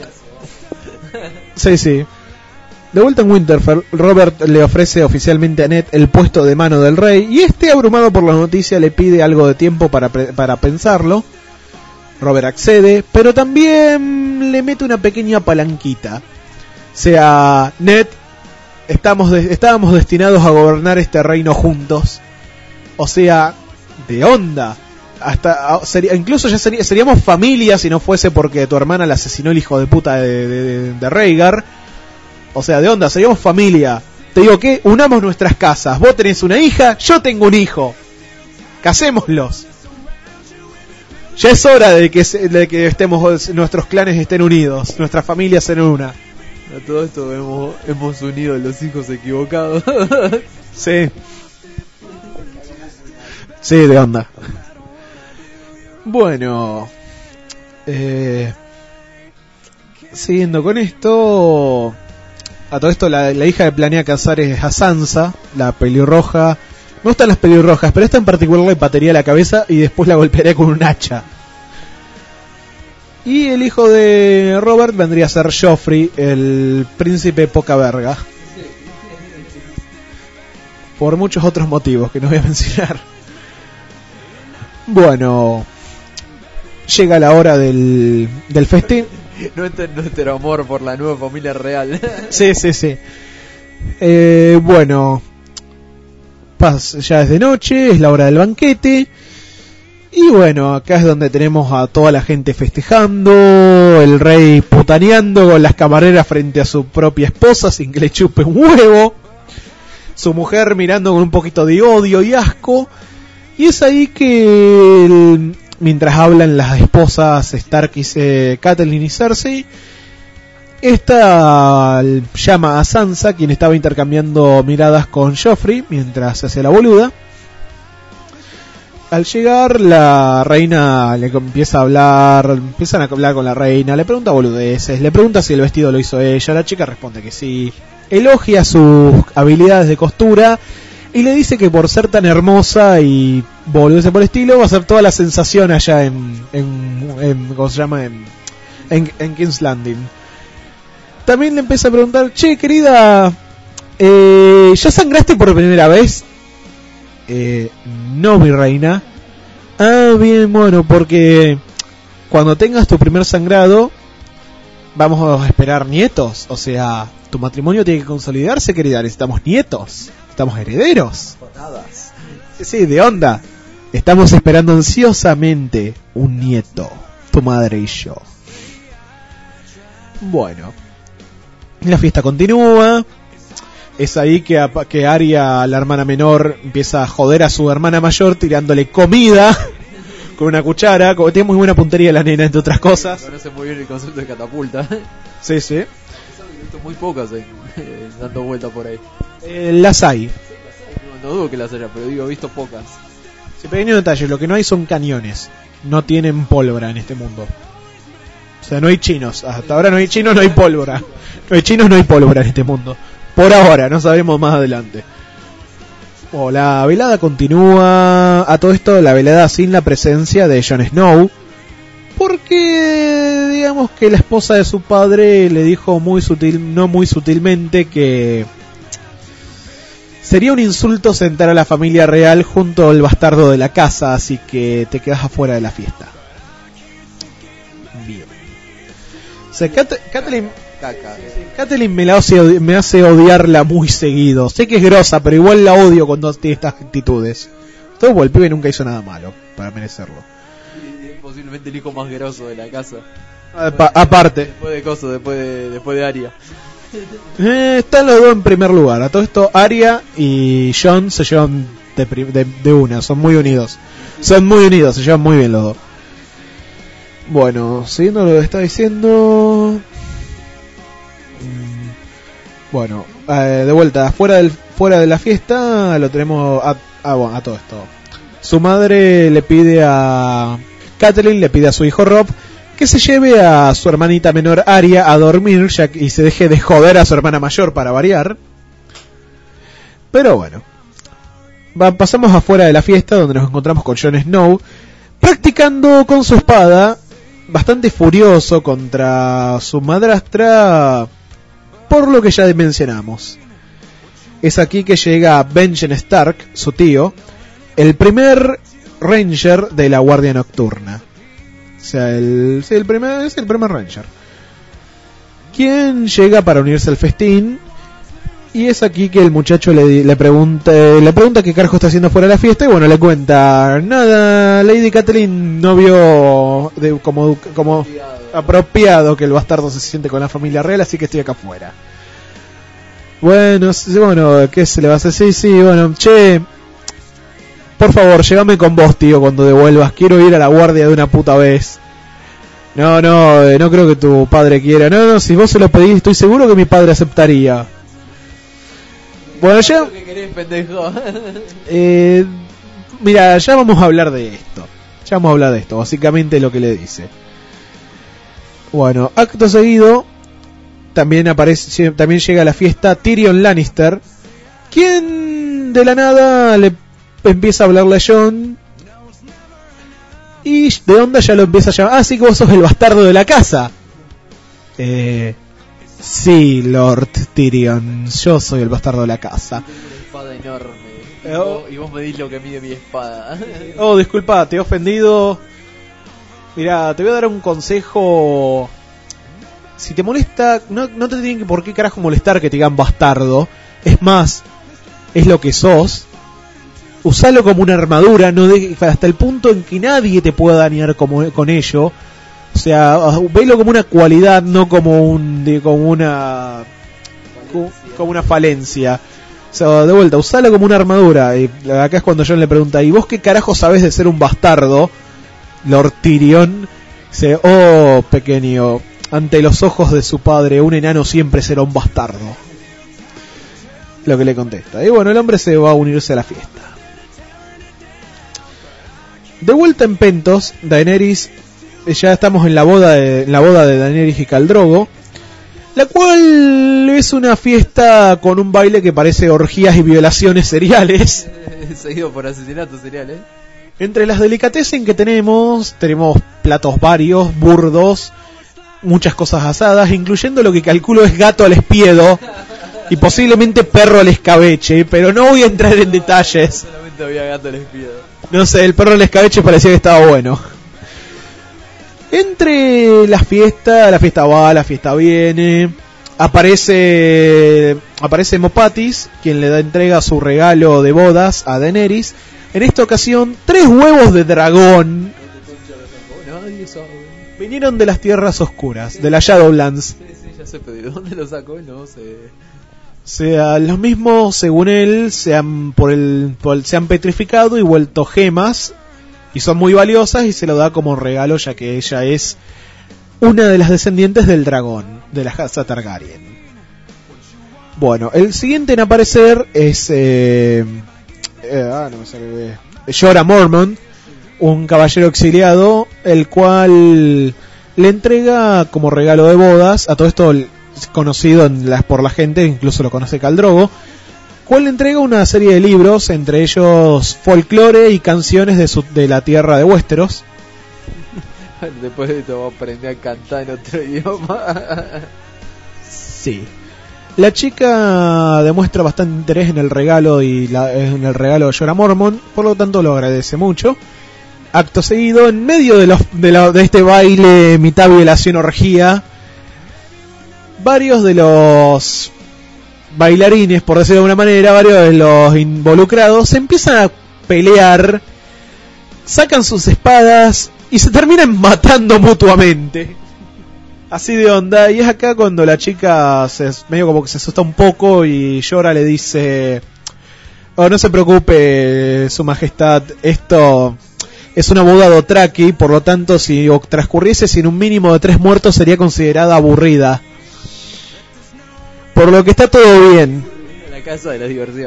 Sí, sí. De vuelta en Winterfell, Robert le ofrece oficialmente a Ned el puesto de mano del rey, y este, abrumado por la noticia, le pide algo de tiempo para, para pensarlo. Robert accede, pero también le mete una pequeña palanquita. O sea, Ned, estamos de, estábamos destinados a gobernar este reino juntos. O sea, de onda. Hasta sería, incluso ya sería, seríamos familia si no fuese porque tu hermana le asesinó el hijo de puta de, de, de, de Rhaegar. O sea, de onda, seríamos familia. Te digo que unamos nuestras casas. Vos tenés una hija, yo tengo un hijo. Casémoslos. Ya es hora de que, de que estemos, nuestros clanes estén unidos, nuestras familias en una. A todo esto hemos, hemos unido los hijos equivocados. Sí. Sí, de onda. Bueno. Eh, siguiendo con esto. A todo esto la, la hija que planea casar es a Sansa, la pelirroja. Me gustan las pelirrojas, pero esta en particular le patearía la cabeza y después la golpearía con un hacha. Y el hijo de Robert vendría a ser Joffrey, el príncipe poca verga. Por muchos otros motivos que no voy a mencionar. Bueno, llega la hora del, del festín. Nuestro, nuestro amor por la nueva familia real. Sí, sí, sí. Eh, bueno... Ya es de noche, es la hora del banquete. Y bueno, acá es donde tenemos a toda la gente festejando, el rey putaneando con las camareras frente a su propia esposa sin que le chupe un huevo, su mujer mirando con un poquito de odio y asco, Y es ahí que el, mientras hablan las esposas Stark y eh, Catelyn y Cersei, esta llama a Sansa, quien estaba intercambiando miradas con Joffrey mientras se hacía la boluda. Al llegar, la reina le empieza a hablar, empiezan a hablar con la reina, le pregunta boludeces, le pregunta si el vestido lo hizo ella, la chica responde que sí, elogia sus habilidades de costura y le dice que por ser tan hermosa y boludeces por el estilo, va a ser toda la sensación allá en, en, en ¿cómo se llama? En, en, en King's Landing. También le empieza a preguntar, che querida, eh, ¿ya sangraste por primera vez? Eh, no, mi reina. Ah, bien, bueno, porque cuando tengas tu primer sangrado vamos a esperar nietos. O sea, tu matrimonio tiene que consolidarse, querida. Necesitamos nietos, estamos herederos. Potadas. Sí, de onda. Estamos esperando ansiosamente un nieto, tu madre y yo. Bueno, la fiesta continúa. Es ahí que, a, que Arya, la hermana menor, empieza a joder a su hermana mayor tirándole comida con una cuchara. Como tiene muy buena puntería la nena, entre otras cosas. Conoce muy bien el concepto de catapulta. Sí, sí. He visto muy pocas eh, dando vuelta por ahí. Eh, las hay. No, no dudo que las haya, pero digo, he visto pocas. Sí, pequeño detalle, lo que no hay son cañones. No tienen pólvora en este mundo. O sea, no hay chinos. Hasta ahora no hay chinos, no hay pólvora. No hay chinos, no hay pólvora en este mundo. Por ahora, no sabemos más adelante. Oh, la velada continúa. A todo esto, la velada sin la presencia de Jon Snow. Porque, digamos que la esposa de su padre le dijo muy sutil, no muy sutilmente, que sería un insulto sentar a la familia real junto al bastardo de la casa, así que te quedas afuera de la fiesta. Bien. O sea, Cat- Catelyn... Caca. Catelyn me, la hace, me hace odiarla muy seguido. Sé que es grosa, pero igual la odio cuando tiene estas actitudes. Todo porque el pibe nunca hizo nada malo para merecerlo. Es posiblemente el hijo más groso de la casa. Apa- aparte, Después de Coso, después de, después de Arya. eh, están los dos en primer lugar. A todo esto, Arya y Jon se llevan de, pri- de, de una. Son muy unidos. Son muy unidos, se llevan muy bien los dos. Bueno, siguiendo lo que está diciendo... Bueno, eh, de vuelta, fuera del fuera de la fiesta lo tenemos a, a, bueno, a todo esto. Su madre le pide a Catelyn, le pide a su hijo Robb que se lleve a su hermanita menor Arya a dormir ya que, y se deje de joder a su hermana mayor para variar. Pero bueno, va, pasamos afuera de la fiesta donde nos encontramos con Jon Snow practicando con su espada, bastante furioso contra su madrastra. Por lo que ya mencionamos. Es aquí que llega Benjen Stark, su tío, el primer Ranger de la Guardia Nocturna. O sea, el, sí, el primer, es el primer Ranger. Quien llega para unirse al festín. Y es aquí que el muchacho le, le pregunta le pregunta qué carajo está haciendo fuera de la fiesta. Y bueno, le cuenta, nada, Lady Catelyn no vio de, como, como apropiado que el bastardo se siente con la familia real, así que estoy acá afuera. Bueno, sí, bueno, ¿qué se le va a hacer? Sí, sí, bueno, che, por favor, llévame con vos, tío, cuando devuelvas. Quiero ir a la guardia de una puta vez. No, no, eh, no creo que tu padre quiera. No, no, si vos se lo pedís, estoy seguro que mi padre aceptaría. Bueno, ya... ¿Qué querés, pendejo? Eh, mira, ya vamos a hablar de esto. Ya vamos a hablar de esto, básicamente lo que le dice. Bueno, acto seguido también aparece, también llega a la fiesta Tyrion Lannister, quien de la nada le empieza a hablarle a Jon y de onda ya lo empieza a llamar. Ah, sí, que vos sos el bastardo de la casa. Eh, sí, Lord Tyrion, yo soy el bastardo de la casa. Una espada enorme. Y, Eh, vos, y vos medís lo que mide mi espada. Oh, disculpa, te he ofendido. Mira, te voy a dar un consejo. Si te molesta, no, no te tienen que por qué carajo molestar que te digan bastardo. Es más, es lo que sos. Usalo como una armadura, no de, hasta el punto en que nadie te pueda dañar como, con ello. O sea, velo como una cualidad, no como un de, como una como una falencia. sea, de vuelta, usalo como una armadura. Y acá es cuando Jon le pregunta, ¿y vos qué carajo sabés de ser un bastardo? Lord Tyrion dice, oh, pequeño, ante los ojos de su padre, un enano siempre será un bastardo. Lo que le contesta. Y bueno, el hombre se va a unirse a la fiesta. De vuelta en Pentos, Daenerys, ya estamos en la boda de, en la boda de Daenerys y Khal Drogo, la cual es una fiesta con un baile que parece orgías y violaciones seriales. Seguido por asesinatos seriales. Entre las delicatessen que tenemos, tenemos platos varios, burdos, muchas cosas asadas, incluyendo lo que calculo es gato al espiedo y posiblemente perro al escabeche, pero no voy a entrar en detalles. Solamente había gato al espiedo. No sé, el perro al escabeche parecía que estaba bueno. Entre la fiesta, la fiesta va, la fiesta viene, aparece aparece Mopatis, quien le da entrega su regalo de bodas a Daenerys. En esta ocasión, tres huevos de dragón. Nadie sabe. Vinieron de las tierras oscuras, de la Shadowlands. Sí, sí, ya sé, pero ¿de dónde lo sacó? No sé. O sea, los mismos, según él, se han, por el, por el- se han petrificado y vuelto gemas. Y son muy valiosas y se lo da como regalo, ya que ella es una de las descendientes del dragón, de la casa Targaryen. Bueno, el siguiente en aparecer es... Eh, eh, ah, no me sale... Jorah Mormont, un caballero exiliado, el cual le entrega como regalo de bodas, a todo esto conocido en las, por la gente, incluso lo conoce Khal Drogo, cual le entrega una serie de libros, entre ellos folclore y canciones de, su, de la tierra de Westeros. Después de esto va a aprender a cantar en otro idioma. Sí. La chica demuestra bastante interés en el regalo y la, en el regalo de Jorah Mormont, por lo tanto lo agradece mucho. Acto seguido, en medio de, los, de, la, de este baile mitad violación orgía, varios de los bailarines, por decirlo de alguna manera, varios de los involucrados se empiezan a pelear, sacan sus espadas y se terminan matando mutuamente. Así de onda. Y es acá cuando la chica se, medio como que se asusta un poco y Jorah le dice, oh, no se preocupe, su majestad, esto es una boda Dothraki, por lo tanto si transcurriese sin un mínimo de tres muertos sería considerada aburrida. Por lo que está todo bien. La casa de la diversión.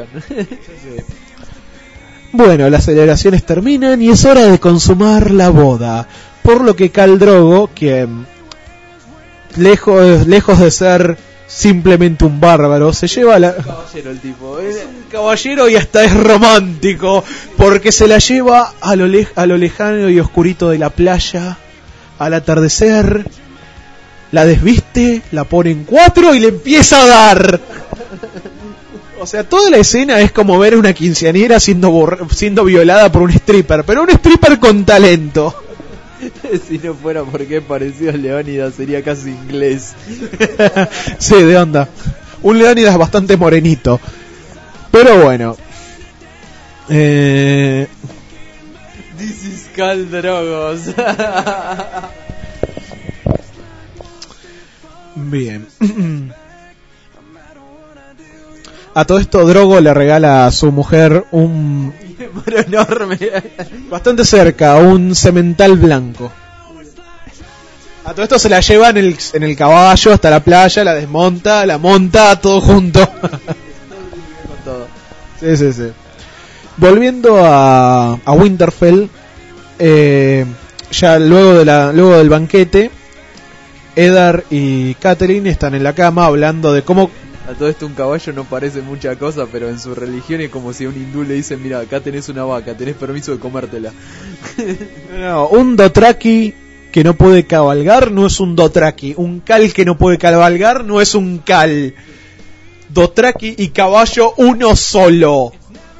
Bueno, las celebraciones terminan y es hora de consumar la boda. Por lo que Khal Drogo, quien lejos, lejos de ser simplemente un bárbaro, se lleva a la... Caballero el tipo. Es un caballero y hasta es romántico, porque se la lleva a lo, lej- a lo lejano y oscurito de la playa, al atardecer, la desviste, la pone en cuatro y le empieza a dar. O sea, toda la escena es como ver a una quinceañera siendo, borra- siendo violada por un stripper, pero un stripper con talento. Si no fuera porque es parecido a Leónidas sería casi inglés. Sí, de onda. Un Leónidas bastante morenito. Pero bueno. Eh... This is Khal Drogos. Bien. A todo esto Drogo le regala a su mujer un... Pero enorme. Bastante cerca, un semental blanco. A todo esto se la lleva en el, en el caballo hasta la playa, la desmonta, la monta, todo junto. Con todo. Sí, sí, sí. Volviendo a, a Winterfell, eh, ya luego, de la, luego del banquete, Eddard y Catelyn están en la cama hablando de cómo... A todo esto un caballo no parece mucha cosa, pero en su religión es como si a un hindú le dicen, mira, acá tenés una vaca, tenés permiso de comértela. No, un Dothraki que no puede cabalgar no es un Dothraki. Un Khal que no puede cabalgar no es un Khal. Dothraki y caballo uno solo.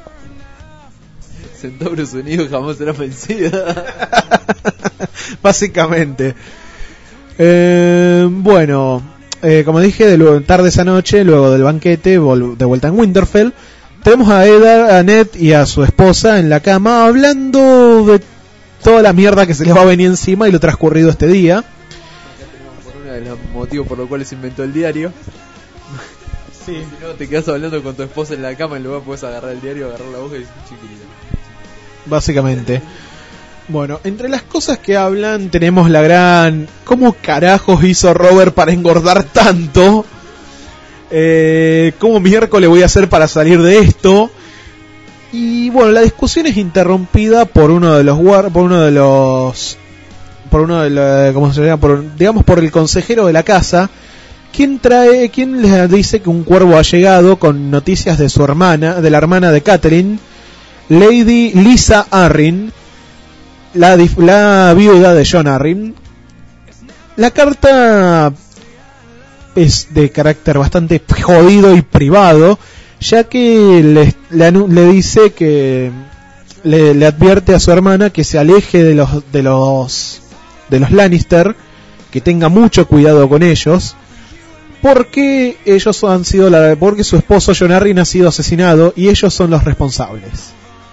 Centauros Unidos jamás será vencida. Básicamente. Eh, bueno... Eh, como dije, de luego, tarde esa noche, luego del banquete, vol- de vuelta en Winterfell, tenemos a Eddard, a Ned y a su esposa en la cama hablando de toda la mierda que se les va a venir encima y lo transcurrido este día. Por uno de los motivos por los cuales se inventó el diario. Sí. Si no, te quedas hablando con tu esposa en la cama, en lugar puedes agarrar el diario, agarrar la hoja y decir, chiquilita. Básicamente. Bueno, entre las cosas que hablan tenemos la gran... ¿Cómo carajos hizo Robert para engordar tanto? Eh, ¿Cómo miércoles voy a hacer para salir de esto? Y bueno, la discusión es interrumpida por uno de los guard- por uno de los por uno de los, ¿cómo se llama? Por, digamos por el consejero de la casa, quien trae, quien les dice que un cuervo ha llegado con noticias de su hermana, de la hermana de Catherine, Lady Lisa Arryn, la, dif- la viuda de John Arryn. La carta es de carácter bastante jodido y privado, ya que le, le, le dice que le, le advierte a su hermana que se aleje de los de los de los Lannister, que tenga mucho cuidado con ellos, porque ellos han sido la, porque su esposo John Arryn ha sido asesinado y ellos son los responsables.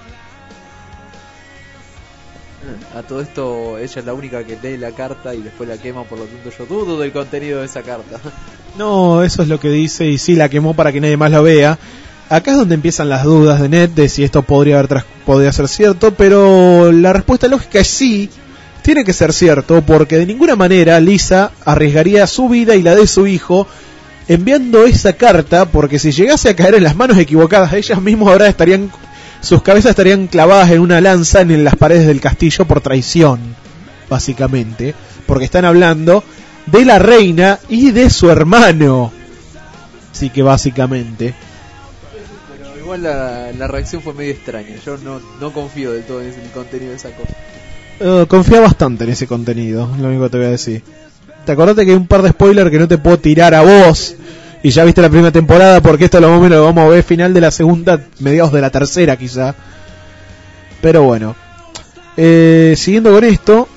A todo esto, ella es la única que lee la carta y después la quema, por lo tanto yo dudo del contenido de esa carta. No, eso es lo que dice, y sí, la quemó para que nadie más lo vea. Acá es donde empiezan las dudas de Ned de si esto podría haber tras- podría ser cierto, pero la respuesta lógica es sí, tiene que ser cierto, porque de ninguna manera Lisa arriesgaría su vida y la de su hijo enviando esa carta, porque si llegase a caer en las manos equivocadas, ellas mismas ahora estarían, sus cabezas estarían clavadas en una lanza en las paredes del castillo por traición, básicamente, porque están hablando de la reina y de su hermano. Así que básicamente... Pero igual la, la reacción fue medio extraña. Yo no, no confío del todo en el contenido de esa cosa. Uh, confía bastante en ese contenido, lo único que te voy a decir. Te acordaste que hay un par de spoilers que no te puedo tirar a vos, y ya viste la primera temporada, porque esto lo vamos, lo vamos a ver final de la segunda, mediados de la tercera quizá. Pero bueno, eh, siguiendo con esto,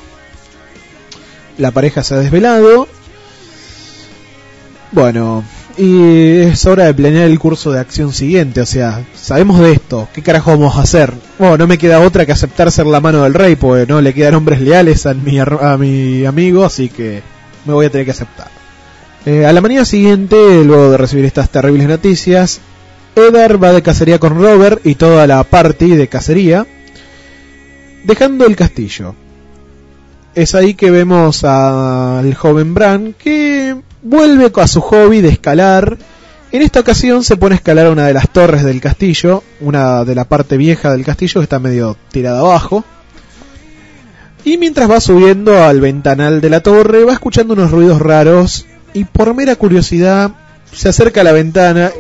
la pareja se ha desvelado. Bueno, y es hora de planear el curso de acción siguiente. O sea, sabemos de esto, ¿qué carajo vamos a hacer? Bueno, no me queda otra que aceptar ser la mano del rey, porque no le quedan hombres leales a mi, a mi amigo, así que me voy a tener que aceptar. Eh, a la mañana siguiente, luego de recibir estas terribles noticias, Eddard va de cacería con Robert y toda la party de cacería, dejando el castillo. Es ahí que vemos al joven Bran, que vuelve a su hobby de escalar. En esta ocasión se pone a escalar una de las torres del castillo, una de la parte vieja del castillo que está medio tirada abajo. Y mientras va subiendo al ventanal de la torre, va escuchando unos ruidos raros y por mera curiosidad se acerca a la ventana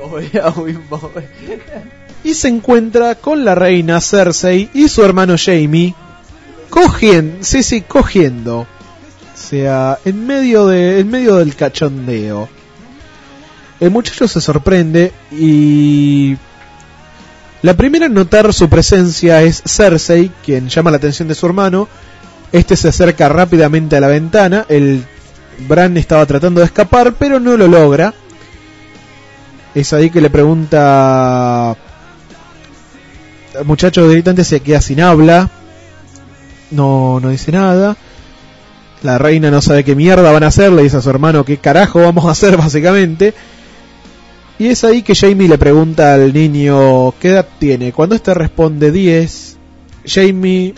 y se encuentra con la reina Cersei y su hermano Jaime cogiendo, sí, sí, cogiendo. O sea, en medio de, en medio del cachondeo. El muchacho se sorprende y la primera en notar su presencia es Cersei, quien llama la atención de su hermano. Este se acerca rápidamente a la ventana. El Bran estaba tratando de escapar, pero no lo logra. Es ahí que le pregunta al muchacho gritante, se queda sin habla. No, no dice nada. La reina no sabe qué mierda van a hacer, le dice a su hermano qué carajo vamos a hacer básicamente. Y es ahí que Jaime le pregunta al niño qué edad tiene. Cuando este responde diez, Jaime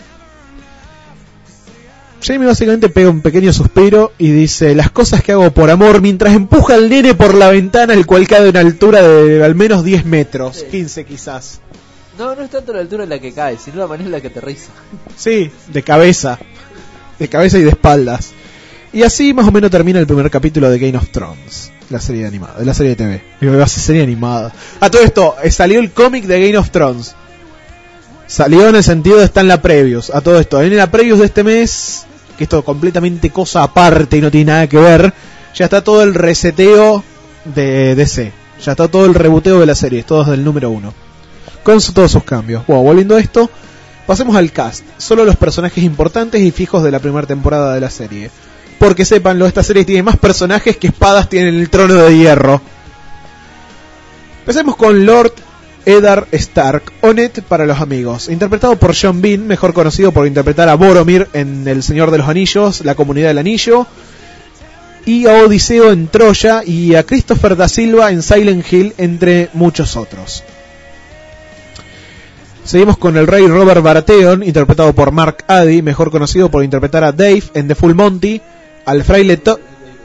Jaime básicamente pega un pequeño suspiro y dice: las cosas que hago por amor, mientras empuja al nene por la ventana, el cual cae de una altura de al menos diez metros, sí. quince quizás. No, no es tanto la altura en la que cae, sino la manera en la que aterriza. Sí, de cabeza. De cabeza y de espaldas. Y así más o menos termina el primer capítulo de Game of Thrones, la serie animada, de la serie de T V. Me va a ser serie animada. A todo esto, salió el cómic de Game of Thrones. Salió en el sentido de está en la previews. A todo esto, en la previews de este mes, que esto completamente cosa aparte y no tiene nada que ver, ya está todo el reseteo de D C. Ya está todo el reboteo de la serie, todos del número uno. Con su, todos sus cambios. Bueno, volviendo a esto, pasemos al cast. Solo los personajes importantes y fijos de la primera temporada de la serie. Porque sépanlo, esta serie tiene más personajes que espadas tienen el trono de hierro. Empecemos con Lord Eddard Stark, o Ned para los amigos, interpretado por Sean Bean, mejor conocido por interpretar a Boromir en El Señor de los Anillos, La Comunidad del Anillo. y a Odiseo en Troya y a Christopher da Silva en Silent Hill, entre muchos otros. Seguimos con el rey Robert Baratheon, interpretado por Mark Addy, mejor conocido por interpretar a Dave en The Full Monty, al fraile Tock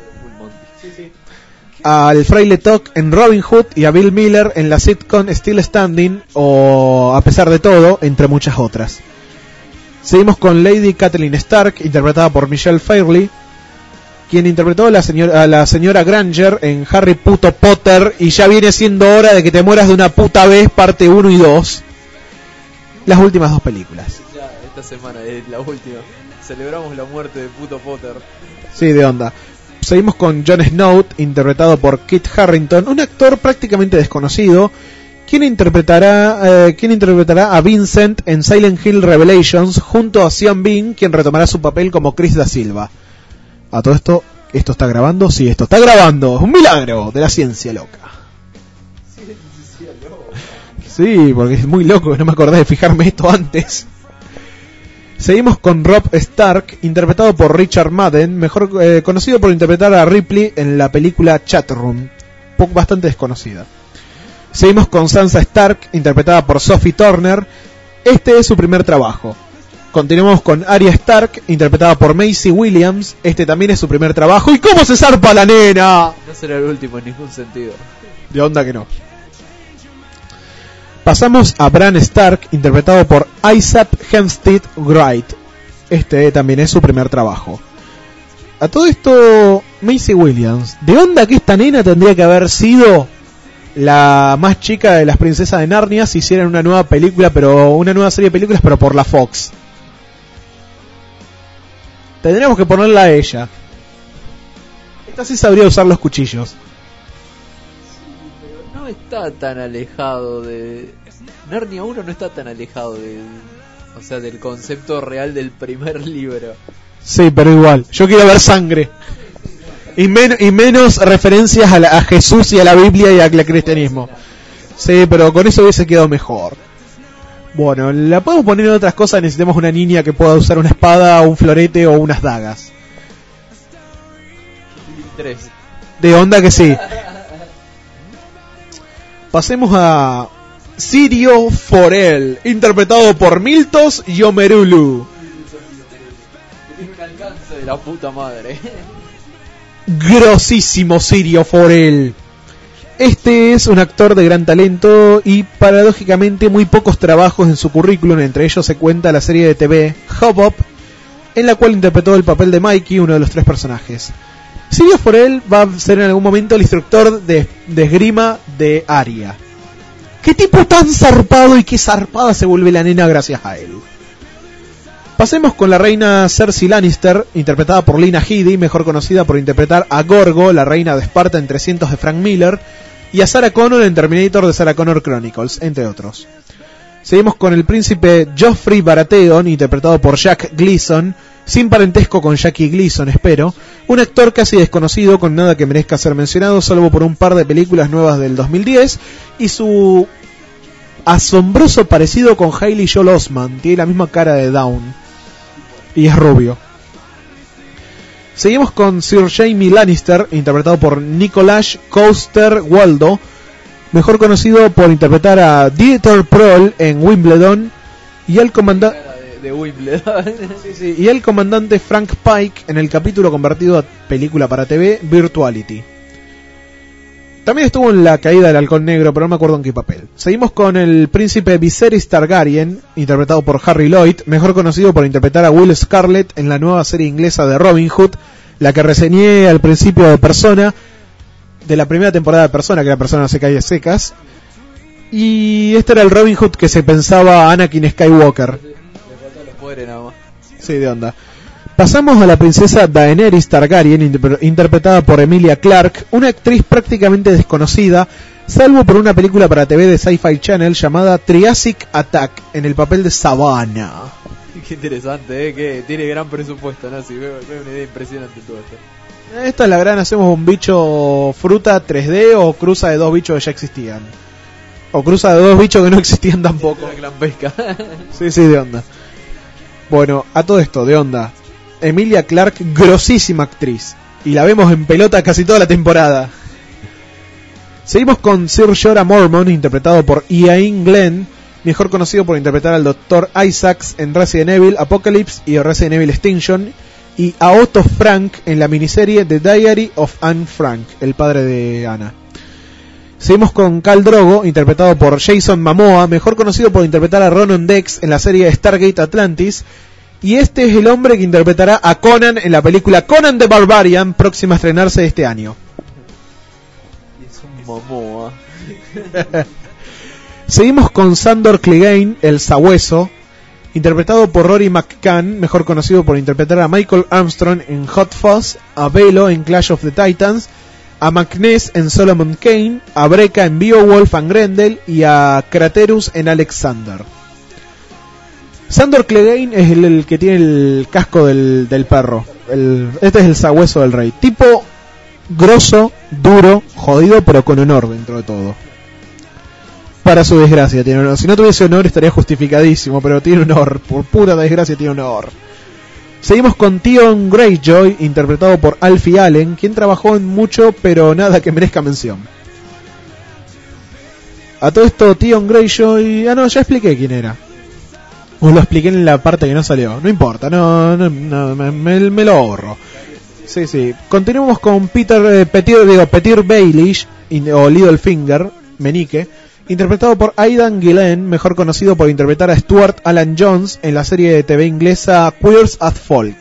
al fraile Tock en Robin Hood y a Bill Miller en la sitcom Still Standing o A pesar de todo, entre muchas otras. Seguimos con Lady Catelyn Stark, interpretada por Michelle Fairley, quien interpretó a la señora, a la señora Granger en Harry Puto Potter y ya viene siendo hora de que te mueras de una puta vez, parte uno y dos. Las últimas dos películas. Ya, esta semana es la última. Celebramos la muerte de Puto Potter. Sí, de onda. Seguimos con Jon Snow, interpretado por Kit Harington, un actor prácticamente desconocido, quien interpretará, eh, quien interpretará a Vincent en Silent Hill Revelations, junto a Sean Bean, quien retomará su papel como Chris da Silva. A todo esto, ¿esto está grabando? Sí, esto está grabando. Es un milagro de la ciencia loca. Sí, porque es muy loco, no me acordé de fijarme esto antes. Seguimos con Robb Stark, interpretado por Richard Madden, mejor eh, conocido por interpretar a Ripley en la película Chatroom, poco bastante desconocida. Seguimos con Sansa Stark, interpretada por Sophie Turner. Este es su primer trabajo. Continuamos con Arya Stark, interpretada por Maisie Williams. Este también es su primer trabajo. ¿Y cómo se zarpa la nena? No será el último en ningún sentido. De onda que no. Pasamos a Bran Stark, interpretado por Isaac Hempstead Wright. Este también es su primer trabajo. A todo esto, Maisie Williams, ¿de onda que esta nena tendría que haber sido la más chica de las princesas de Narnia si hicieran una nueva película, pero una nueva serie de películas, pero por la Fox? Tendríamos que ponerla a ella. Esta sí sabría usar los cuchillos. No está tan alejado de... Narnia uno no está tan alejado de... O sea, del concepto real del primer libro. Sí, pero igual, yo quiero ver sangre. Y, men- y menos referencias a, la- a Jesús y a la Biblia y al cristianismo. Sí, pero con eso hubiese quedado mejor. Bueno, la podemos poner en otras cosas. Necesitamos una niña que pueda usar una espada, un florete o unas dagas. Tres. De onda que sí. Pasemos a Sirio Forel, interpretado por Miltos Yomerulu. Tiene un alcance de la puta madre. Grosísimo Sirio Forel. Este es un actor de gran talento y paradójicamente muy pocos trabajos en su currículum. Entre ellos se cuenta la serie de T V Hop-Up, en la cual interpretó el papel de Mikey, uno de los tres personajes. Sirio Forel va a ser en algún momento el instructor de, de esgrima de Arya. ¿Qué tipo tan zarpado y qué zarpada se vuelve la nena gracias a él? Pasemos con la reina Cersei Lannister, interpretada por Lena Headey, mejor conocida por interpretar a Gorgo, la reina de Esparta en trescientos de Frank Miller, y a Sarah Connor en Terminator de Sarah Connor Chronicles, entre otros. Seguimos con el príncipe Joffrey Baratheon, interpretado por Jack Gleeson, sin parentesco con Jackie Gleason, espero, un actor casi desconocido con nada que merezca ser mencionado, salvo por un par de películas nuevas del dos mil diez, y su asombroso parecido con Hailey Joel Osment. Tiene la misma cara de Dawn y es rubio. Seguimos con Sir Jaime Lannister, interpretado por Nicolás Coster-Waldau, mejor conocido por interpretar a Dieter Prohl en Wimbledon, y el comandante De, de Wimbledon. sí, sí, y el comandante Frank Pike en el capítulo convertido a película para T V Virtuality. También estuvo en La caída del halcón negro, pero no me acuerdo en qué papel. Seguimos con el príncipe Viserys Targaryen, interpretado por Harry Lloyd, mejor conocido por interpretar a Will Scarlet en la nueva serie inglesa de Robin Hood, la que reseñé al principio de Persona, de la primera temporada de Persona, que era Persona seca y secas. Y este era el Robin Hood que se pensaba Anakin Skywalker. Los poderes nada más. Sí, de onda. Pasamos a la princesa Daenerys Targaryen, inter- interpretada por Emilia Clarke, una actriz prácticamente desconocida, salvo por una película para T V de Sci-Fi Channel llamada Triassic Attack, en el papel de Savannah. Qué interesante, ¿eh? Que tiene gran presupuesto, ¿no? Sí, veo, veo una idea impresionante todo esto. Esta es la gran, hacemos un bicho fruta tres D o cruza de dos bichos que ya existían. O cruza de dos bichos que no existían tampoco. Una gran pesca. Sí, sí, de onda. Bueno, a todo esto, de onda. Emilia Clarke, grosísima actriz. y la vemos en pelota casi toda la temporada. Seguimos con Sir Jorah Mormont, interpretado por Iain Glen, mejor conocido por interpretar al doctor Isaacs en Resident Evil Apocalypse y Resident Evil Extinction, y a Otto Frank en la miniserie The Diary of Anne Frank, el padre de Anna. Seguimos con Khal Drogo, interpretado por Jason Momoa, mejor conocido por interpretar a Ronan Dex en la serie Stargate Atlantis, y este es el hombre que interpretará a Conan en la película Conan the Barbarian, próxima a estrenarse este año. Es un Momoa. Seguimos con Sandor Clegane, el Sabueso, interpretado por Rory McCann, mejor conocido por interpretar a Michael Armstrong en Hot Fuzz, a Velo en Clash of the Titans, a Magnus en Solomon Kane, a Brecca en Beowulf and Grendel y a Craterus en Alexander. Sandor Clegane es el, el que tiene el casco del, del perro. El, este es el sabueso del rey. Tipo grosso, duro, jodido, pero con honor dentro de todo. Para su desgracia tiene honor. Si no tuviese honor estaría justificadísimo, pero tiene honor. Por pura desgracia tiene honor. Seguimos con Theon Greyjoy, interpretado por Alfie Allen, quien trabajó en mucho, pero nada que merezca mención. A todo esto, Theon Greyjoy... Ah, no, ya expliqué quién era. O lo expliqué en la parte que no salió. No importa, no, no, no me, me, me lo ahorro. Sí, sí. Continuamos con Peter eh, Petir, digo, Petir Baelish, in, o Littlefinger, Meñique, interpretado por Aidan Gillen, mejor conocido por interpretar a Stuart Alan Jones en la serie de T V inglesa Queers as Folk.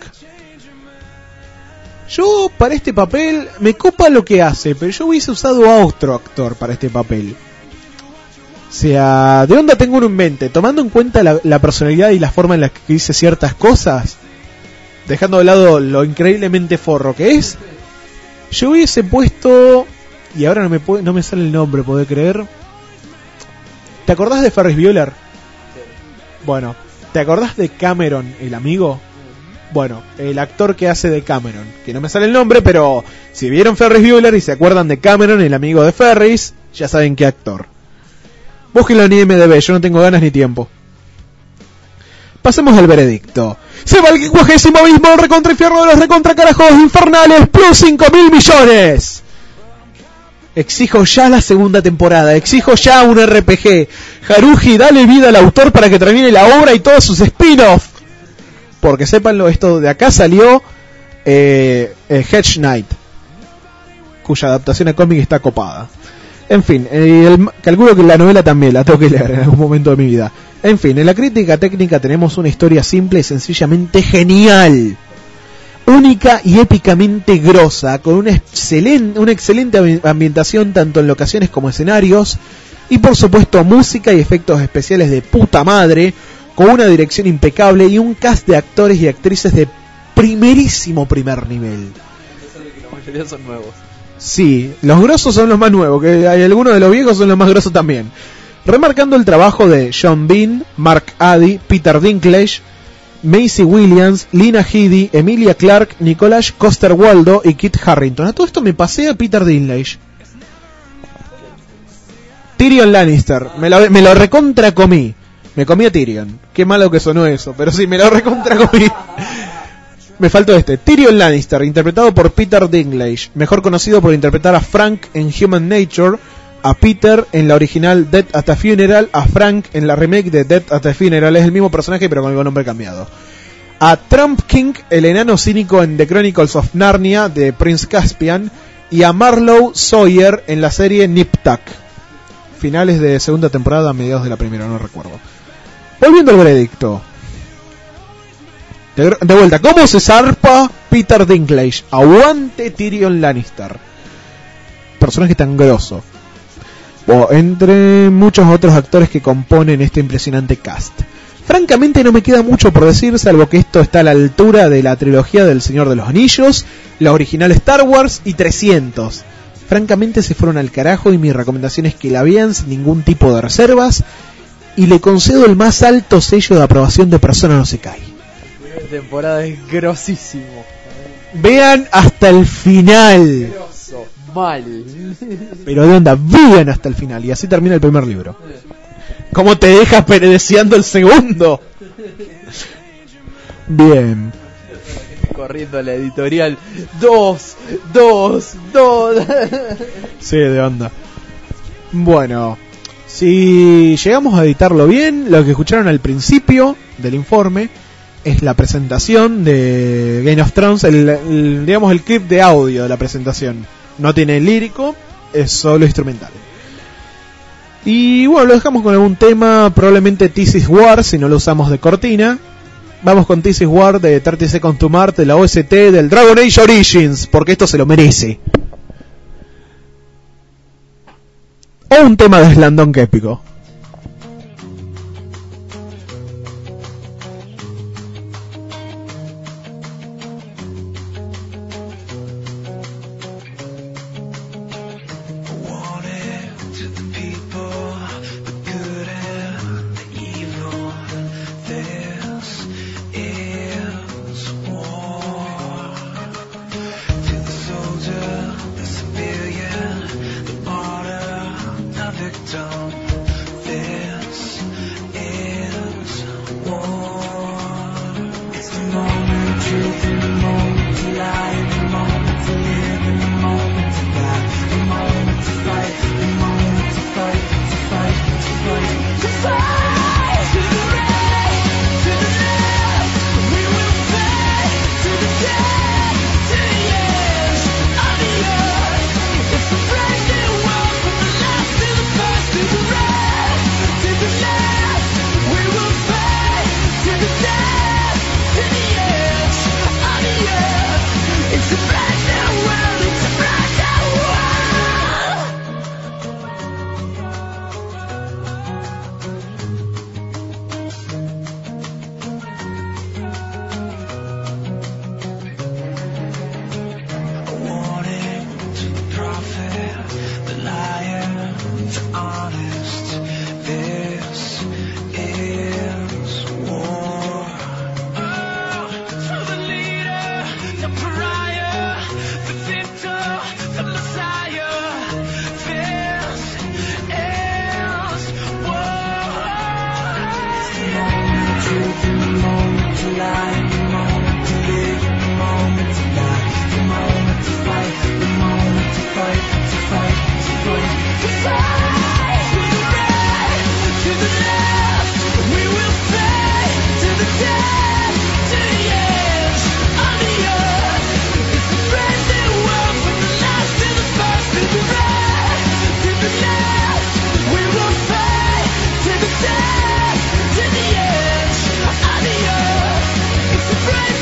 Yo para este papel me copa lo que hace, pero yo hubiese usado a otro actor para este papel. O sea, de onda tengo uno en mente, tomando en cuenta la, la personalidad y la forma en la que dice ciertas cosas, dejando de lado lo increíblemente forro que es, yo hubiese puesto, y ahora no me puede, no me sale el nombre, ¿podés creer? ¿Te acordás de Ferris Bueller? Bueno, ¿te acordás de Cameron, el amigo? Bueno, el actor que hace de Cameron, que no me sale el nombre, pero si vieron Ferris Bueller y se acuerdan de Cameron, el amigo de Ferris, ya saben qué actor. Búsquenlo en I M D B, yo no tengo ganas ni tiempo. Pasemos al veredicto. Se va el quincuagésimo mismo recontra infierno de los recontra carajos infernales plus cinco mil millones. Exijo ya la segunda temporada, exijo ya un R P G. Haruji, dale vida al autor para que termine la obra y todos sus spin-off. Porque sépanlo, esto de acá salió eh, eh, Hedge Knight, cuya adaptación a cómic está copada. En fin, eh, el, calculo que la novela también la tengo que leer en algún momento de mi vida. En fin, en la crítica técnica tenemos una historia simple y sencillamente genial, única y épicamente grosa, con una excelente, una excelente ambientación tanto en locaciones como escenarios, y por supuesto música y efectos especiales de puta madre, con una dirección impecable y un cast de actores y actrices de primerísimo primer nivel. La mayoría son nuevos. Sí, los grosos son los más nuevos, que hay algunos de los viejos son los más grosos también. Remarcando el trabajo de Sean Bean, Mark Addy, Peter Dinklage, Maisie Williams, Lina Headey, Emilia Clarke, Nicholas Coster-Waldau y Kit Harington. A todo esto me pasé a Peter Dinklage. Tyrion Lannister, me lo, me lo recontra comí. Me comí a Tyrion. Qué malo que sonó eso, pero sí, me lo recontra comí. Me faltó este. Tyrion Lannister, interpretado por Peter Dinklage, mejor conocido por interpretar a Frank en Human Nature, a Peter en la original Death at a Funeral, a Frank en la remake de Death at a Funeral, es el mismo personaje pero con el nombre cambiado. A Trump King, el enano cínico en The Chronicles of Narnia de Prince Caspian, y a Marlowe Sawyer en la serie Nip Tuck. Finales de segunda temporada, mediados de la primera, no recuerdo. Volviendo al veredicto. De, de vuelta, ¿cómo se zarpa Peter Dinklage? Aguante Tyrion Lannister. Personaje tan grosso. O entre muchos otros actores que componen este impresionante cast. Francamente no me queda mucho por decir, salvo que esto está a la altura de la trilogía del Señor de los Anillos, la original Star Wars y trescientos. Francamente se fueron al carajo y mi recomendación es que la vean sin ningún tipo de reservas y le concedo el más alto sello de aprobación de Persona no se cae. La temporada es grosísimo. Vean hasta el final. Grosso, mal. Pero de onda, vean hasta el final y así termina el primer libro. ¿Cómo te dejas deseando el segundo? Bien. corriendo a la editorial. Dos, dos, dos. Sí, de onda. Bueno, si llegamos a editarlo bien, lo que escucharon al principio del informe es la presentación de Game of Thrones, el, el, digamos el clip de audio de la presentación. No tiene lírico, es solo instrumental. Y bueno, lo dejamos con algún tema, probablemente This Is War, si no lo usamos de cortina. Vamos con This Is War de thirty Seconds to Mars, de la O S T del Dragon Age Origins, porque esto se lo merece. O un tema de Slandong épico. To the edge, on the earth, it's a brand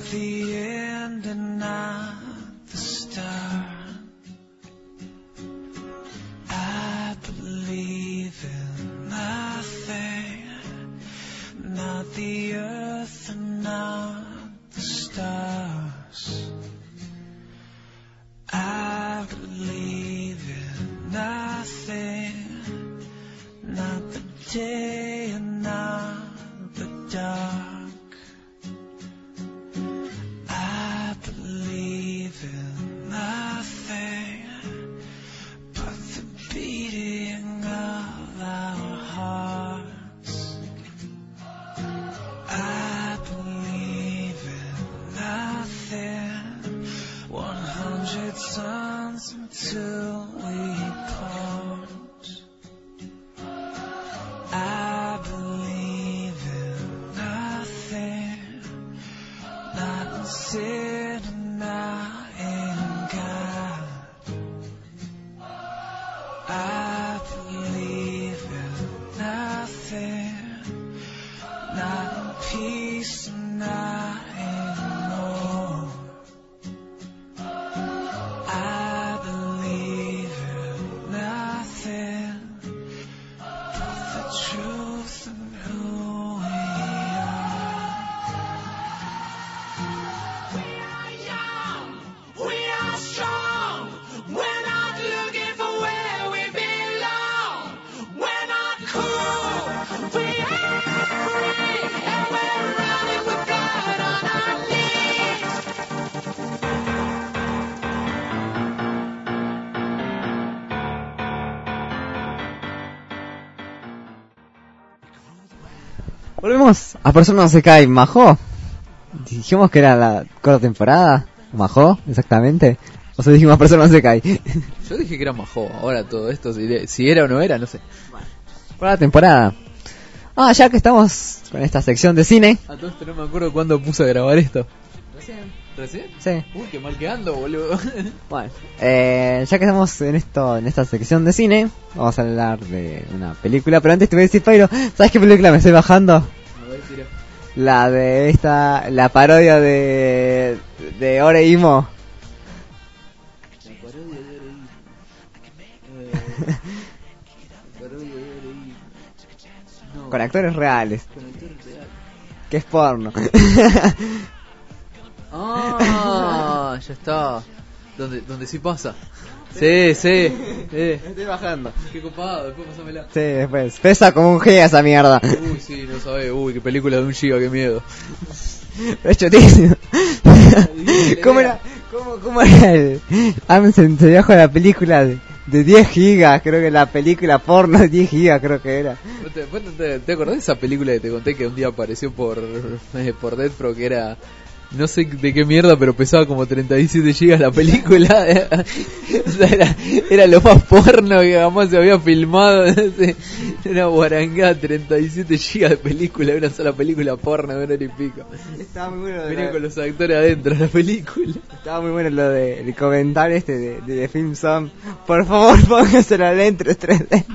the end and not the start. I believe in nothing, not the earth and not the stars. I believe in nothing, not the day and not the dark. I believe in nothing but the beating of our hearts. I believe in nothing, one hundred suns until we part. I believe in nothing, not in sin and not in God. I believe in nothing, not in peace and not in war. I believe in nothing but the truth and who we are. We are young, we are strong, we're not looking for where we belong. We're not cool, we are free, and we're running with blood on our knees. Volvemos a Persona no Sekai. ¿Majó? Dijimos que era la cuarta temporada. ¿Majó? Exactamente. O sea, dijimos Persona no Sekai. Yo dije que era Mahou. Ahora todo esto, si, si era o no era, no sé. Cuarta temporada. Ah, ya que estamos con esta sección de cine. A todo esto no me acuerdo cuándo puse a grabar esto. Recién. ¿Recién? Sí. Uy, qué mal que ando, boludo. Bueno, eh, ya que estamos en esto, en esta sección de cine, vamos a hablar de una película. Pero antes te voy a decir, Pairo, ¿sabes qué película me estoy bajando? A ver, tira. La de esta, la parodia de de Oreimo. La parodia de Oreimo. Eh, la parodia de Oreimo. No, Con actores reales, con actores reales. que es porno. Ah, ya está. Donde, donde sí pasa. Sí, sí. Eh. Me estoy bajando. Qué copado, después pásamela. Sí, después. Pesa como un giga esa mierda. Uy, sí, no sabés. Uy, qué película de un giga, qué miedo. Es chotísimo. ¿Cómo era? ¿Cómo, cómo era el Amsen se viajó a la película de, de diez gigas? Creo que la película porno de diez gigas creo que era. ¿Vos te, vos te, ¿Te acordás de esa película que te conté que un día apareció por eh, por Deathstroke, que era... No sé de qué mierda, pero pesaba como treinta y siete gigas la película. O sea, era, era lo más porno que jamás se había filmado. Era guarangá, treinta y siete gigas de película, una sola película porno de una hora y pico. Estaba muy bueno. Venía con los actores adentro de la película. Estaba muy bueno lo de el comentario este de, de, de Film Zone. Por favor, póngase la lente en tres D.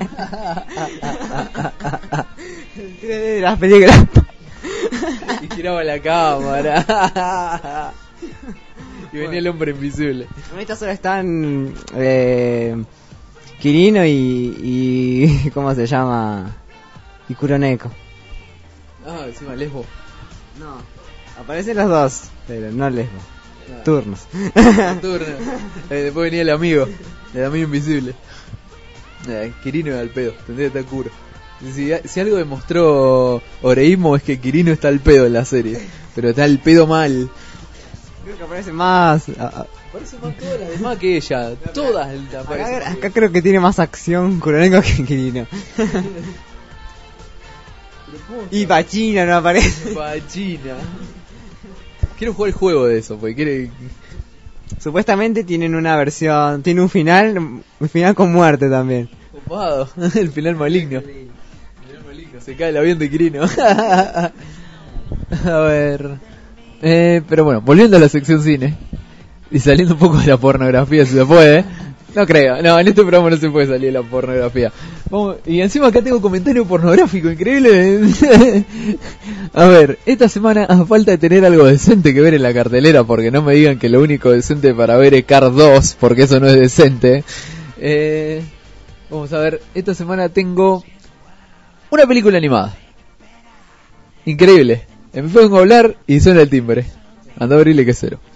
El tres D de las películas. Y giraba la cámara. Y venía el hombre invisible. En esta sola están eh, Kirino y, y ¿cómo se llama? Y Kuroneko. Ah, encima Lesbo. No, aparecen los dos, pero no lesbo. Ah. Turnos. Turno. Eh, después venía el amigo, el amigo invisible. Eh, Kirino era al pedo, tendría que estar curo. Si, si algo demostró Oreimo es que Kirino está al pedo en la serie, pero está al pedo mal. Creo que aparece más. A, a, Parece más todas las demás que ella, todas la aparecen. acá, acá creo que tiene más acción Kuroneko que Kirino. Y Pachina no aparece. Pachina. Quiero jugar el juego de eso, porque quiere... Supuestamente tienen una versión, tiene un final, un final con muerte también. Copado, el final maligno. El final maligno, se cae el avión de Kirino. A ver... Eh, pero bueno, volviendo a la sección cine y saliendo un poco de la pornografía si se puede. No creo, no, en este programa no se puede salir la pornografía. Vamos, y encima acá tengo comentario pornográfico, increíble. A ver, esta semana, a falta de tener algo decente que ver en la cartelera, porque no me digan que lo único decente para ver es Cars dos, porque eso no es decente. Eh, vamos a ver, esta semana tengo una película animada. Increíble. Me pongo a hablar y suena el timbre. Anda a abrirle que es Cero.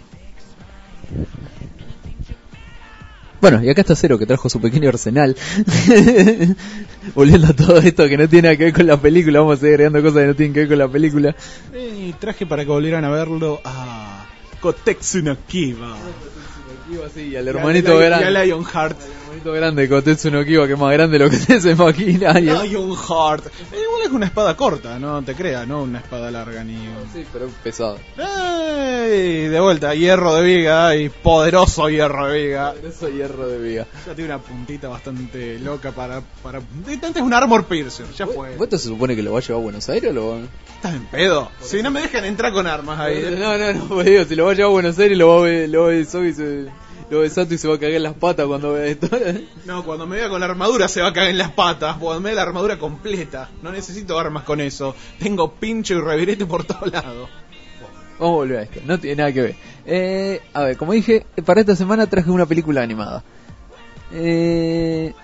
Bueno, y acá está Cero, que trajo su pequeño arsenal. Volviendo a todo esto que no tiene nada que ver con la película, vamos a seguir agregando cosas que no tienen que ver con la película. Y traje para que volvieran a verlo a Kotetsu no Kiba. Sí, al hermanito y a, grande. y a Lionheart. Al hermanito grande de Kotetsu no Kiba, que es más grande de lo que se imagina. Lionheart. Igual es una espada corta, no te creas, no una espada larga ni. Sí, pero es pesado. ¡Ey! De vuelta, hierro de viga y poderoso hierro de viga. Poderoso hierro de viga. Ya tiene una puntita bastante loca para. para... Antes es un armor piercer, ya fue. ¿Esto se supone que lo va a llevar a Buenos Aires o lo va a.? ¿Estás en pedo? Si no me dejan entrar con armas ahí. No, no, no, pues digo, si lo va a llevar a Buenos Aires lo va a ver, lo va a ver Sobi, se, lo ve Sato y se va a cagar en las patas cuando vea esto. No, cuando me vea con la armadura se va a cagar en las patas. Cuando me vea la armadura completa. No necesito armas con eso. Tengo pincho y revirete por todos lados. Vamos a volver a esto, no tiene nada que ver. Eh, a ver, como dije, para esta semana traje una película animada. Eh...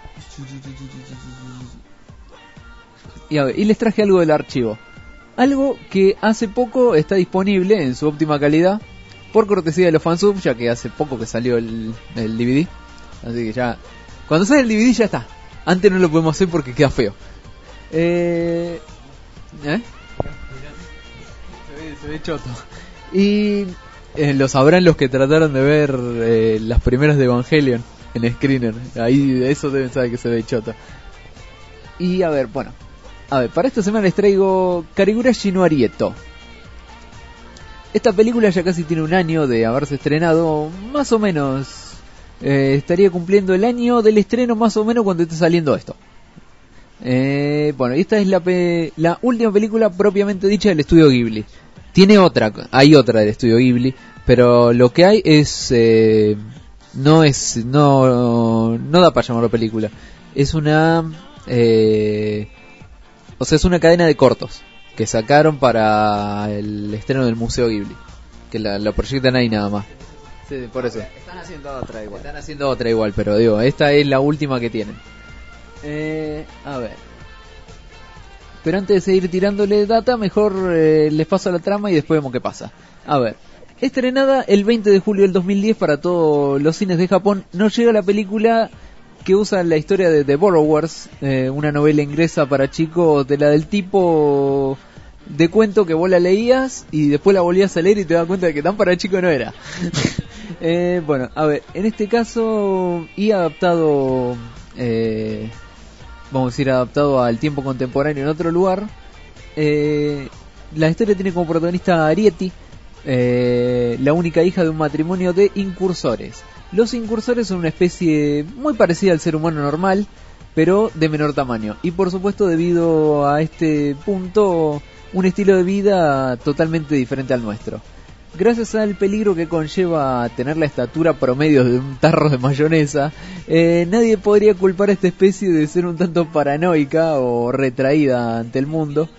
Y a ver, y les traje algo del archivo. Algo que hace poco está disponible en su óptima calidad, por cortesía de los fansubs, ya que hace poco que salió el, el D V D. Así que ya, cuando sale el D V D ya está. Antes no lo podemos hacer porque queda feo. Eh... ¿Eh? Se ve, se ve choto. Y eh, lo sabrán los que trataron de ver eh, las primeras de Evangelion en Screener. Ahí de eso deben saber que se ve choto. Y a ver, bueno. A ver, para esta semana les traigo Karigurashi no Arieto. Esta película ya casi tiene un año de haberse estrenado, más o menos. Eh, estaría cumpliendo el año del estreno más o menos cuando esté saliendo esto. Eh, bueno, esta es la, pe- la última película propiamente dicha del estudio Ghibli. Tiene otra, hay otra del estudio Ghibli, pero lo que hay es... Eh, no es... No, no da para llamarlo película. Es una... Eh, o sea, es una cadena de cortos que sacaron para el estreno del Museo Ghibli, que la, la proyectan ahí nada más. Sí, por eso. Están haciendo otra igual. Están haciendo otra igual, pero digo, esta es la última que tienen. Eh, a ver. Pero antes de seguir tirándole data, mejor eh, les paso la trama y después vemos qué pasa. A ver. Estrenada el veinte de julio del dos mil diez para todos los cines de Japón, nos llega la película que usa la historia de The Borrowers, eh, una novela inglesa para chicos de la del tipo de cuento que vos la leías y después la volvías a leer y te das cuenta de que tan para chico no era. eh, bueno, a ver, en este caso y adaptado, eh, vamos a decir adaptado al tiempo contemporáneo en otro lugar. Eh, la historia tiene como protagonista a Arieti, eh, la única hija de un matrimonio de incursores. Los incursores son una especie muy parecida al ser humano normal, pero de menor tamaño. Y por supuesto, debido a este punto, un estilo de vida totalmente diferente al nuestro. Gracias al peligro que conlleva tener la estatura promedio de un tarro de mayonesa, eh, nadie podría culpar a esta especie de ser un tanto paranoica o retraída ante el mundo.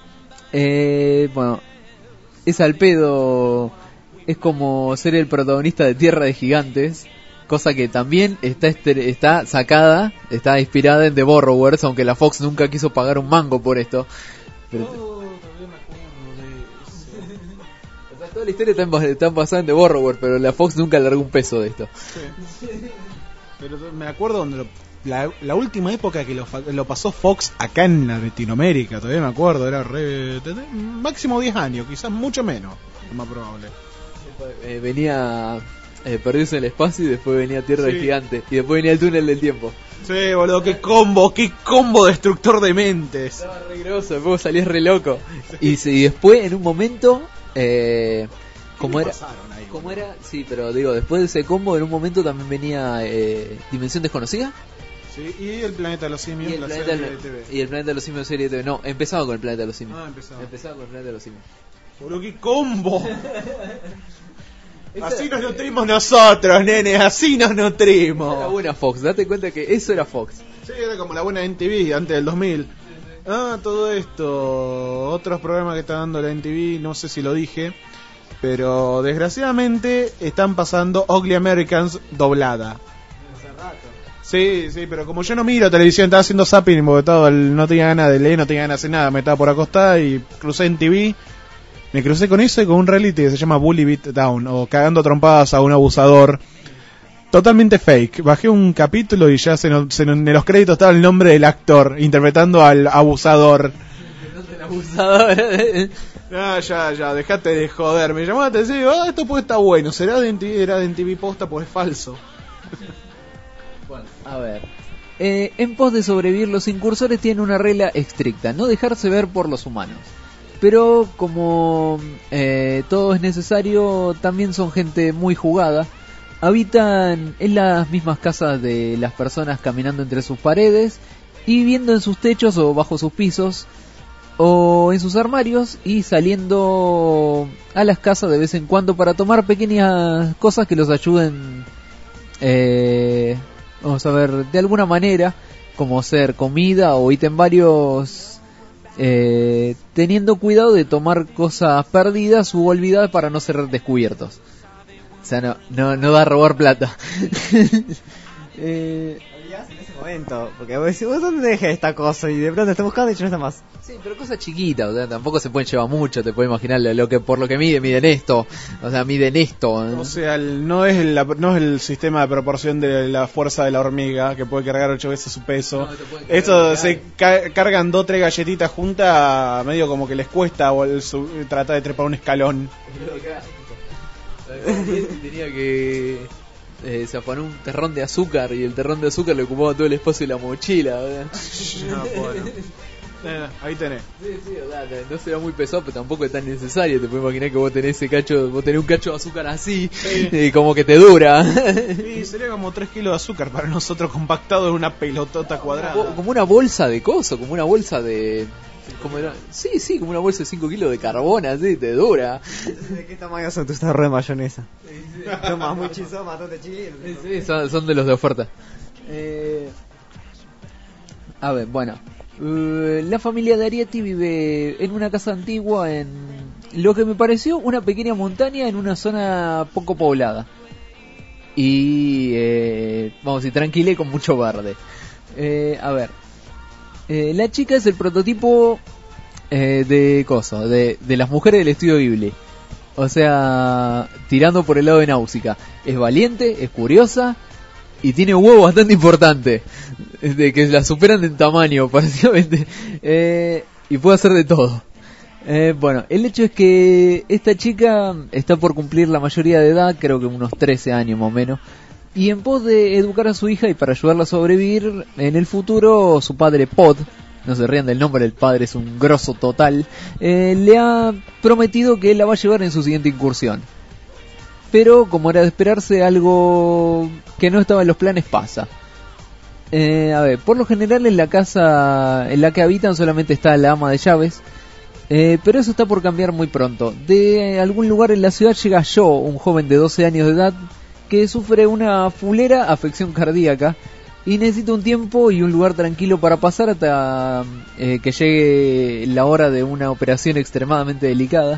Eh, bueno, es al pedo... Es como ser el protagonista de Tierra de Gigantes, cosa que también está estere- está sacada, está inspirada en The Borrowers, aunque la Fox nunca quiso pagar un mango por esto. Pero Oh, todavía me acuerdo de eso. o sea, toda la historia está, en, está basada en The Borrowers, pero la Fox nunca largó un peso de esto. Sí. Pero me acuerdo donde lo, la, la última época que lo, fa- lo pasó Fox acá en Latinoamérica, todavía me acuerdo, era re, te- te- máximo diez años, quizás mucho menos, lo más probable. Eh, venía eh, Perdidos en el Espacio y después venía Tierra Sí. de Gigante y después venía el Túnel del Tiempo. Sí, boludo, qué combo, qué combo destructor de mentes. Estaba re groso, después salías re loco. Y, se- y después en un momento, eh, como ¿Qué le era, pasaron ahí, como boludo? era, sí, pero digo, después de ese combo en un momento también venía eh, Dimensión Desconocida. Sí, y el planeta de los simios, Y el, la planeta de, serie de T V. y el planeta de los simios serie de T V. No, empezaba con el planeta de los simios. Ah, empezaba. Empezaba con el planeta de los simios. Boludo, qué combo. Así nos nutrimos nosotros, nene, así nos Era nutrimos. buena Fox, date cuenta que eso era Fox. Sí, era como la buena M T V antes del dos mil. Ah, todo esto, otros programas que está dando la M T V, no sé si lo dije, pero desgraciadamente están pasando Ugly Americans doblada. Sí, sí, pero como yo no miro televisión, estaba haciendo zapping porque todo el- no tenía ganas de leer, no tenía ganas de hacer nada, me estaba por acostar y crucé en T V. Me crucé con eso y con un reality que se llama Bully Beat Down, o cagando trompadas a un abusador. Totalmente fake. Bajé un capítulo y ya se no- se no- en los créditos estaba el nombre del actor interpretando al abusador. El abusador. Ah, ya, ya, dejate de joder. Me llamó la atención y digo, ah, esto puede estar bueno. Será de M T V, era de M T V posta, pues es falso. A ver. Eh, en pos de sobrevivir, los incursores tienen una regla estricta: no dejarse ver por los humanos. Pero como eh, todo es necesario, también son gente muy jugada. Habitan en las mismas casas de las personas, caminando entre sus paredes y viviendo en sus techos o bajo sus pisos o en sus armarios, y saliendo a las casas de vez en cuando para tomar pequeñas cosas que los ayuden, eh, vamos a ver, de alguna manera, como ser comida o ítem varios, eh, teniendo cuidado de tomar cosas perdidas u olvidadas para no ser descubiertos. O sea, no, no, no da a robar plata. eh, Olvidás en ese momento, porque vos decís, ¿vos dónde dejé esta cosa? Y de pronto está buscando y ya no está más. sí, pero cosas chiquitas, o sea, tampoco se pueden llevar mucho, te puedes imaginar lo, lo que por lo que mide, miden esto, o sea, miden esto. O sea, el- no es el, no es el sistema de proporción de la fuerza de la hormiga, que puede cargar ocho veces su peso. No, te pueden cargar Esto real. se ca- cargan dos, tres galletitas juntas, medio como que les cuesta o el su- tratar de trepar un escalón. Tenía que eh, se afanó un terrón de azúcar y el terrón de azúcar le ocupaba todo el espacio de la mochila, ¿verdad? No, bueno. Eh, ahí tenés. Sí, sí, o sea, no será muy pesado, pero tampoco es tan necesario. Te puedes imaginar que vos tenés ese cacho, vos tenés un cacho de azúcar así, y como que te dura. Sí, sería como tres kilos de azúcar para nosotros compactado en una pelotota cuadrada. Como una bolsa de coso, como una bolsa de... ¿Cómo era? Sí, sí, como una bolsa de cinco kilos de carbón, así, te dura. ¿De qué tamaño son tus tarros de mayonesa? Toma muchísimo, matote chile. Sí, son, son de los de oferta. Eh, a ver, bueno. Eh, la familia de Arietti vive en una casa antigua en lo que me pareció una pequeña montaña en una zona poco poblada. Y, eh, vamos a decir, tranquila y con mucho verde. Eh, a ver. Eh, la chica es el prototipo eh, de cosas, de, de las mujeres del estudio Ghibli. O sea, tirando por el lado de Náusica. Es valiente, es curiosa y tiene un huevo bastante importante, de que la superan en tamaño, básicamente. Eh, y puede hacer de todo. Eh, bueno, el hecho es que esta chica está por cumplir la mayoría de edad, creo que unos trece años más o menos. Y en pos de educar a su hija y para ayudarla a sobrevivir en el futuro, su padre Pod, no se rían del nombre, el padre es un grosso total, eh, le ha prometido que él la va a llevar en su siguiente incursión. Pero como era de esperarse, algo que no estaba en los planes pasa. Eh, a ver, por lo general en la casa en la que habitan solamente está la ama de llaves, eh, pero eso está por cambiar muy pronto. De algún lugar en la ciudad llega Joe, un joven de doce años de edad, que sufre una fulera afección cardíaca y necesita un tiempo y un lugar tranquilo para pasar hasta eh, que llegue la hora de una operación extremadamente delicada.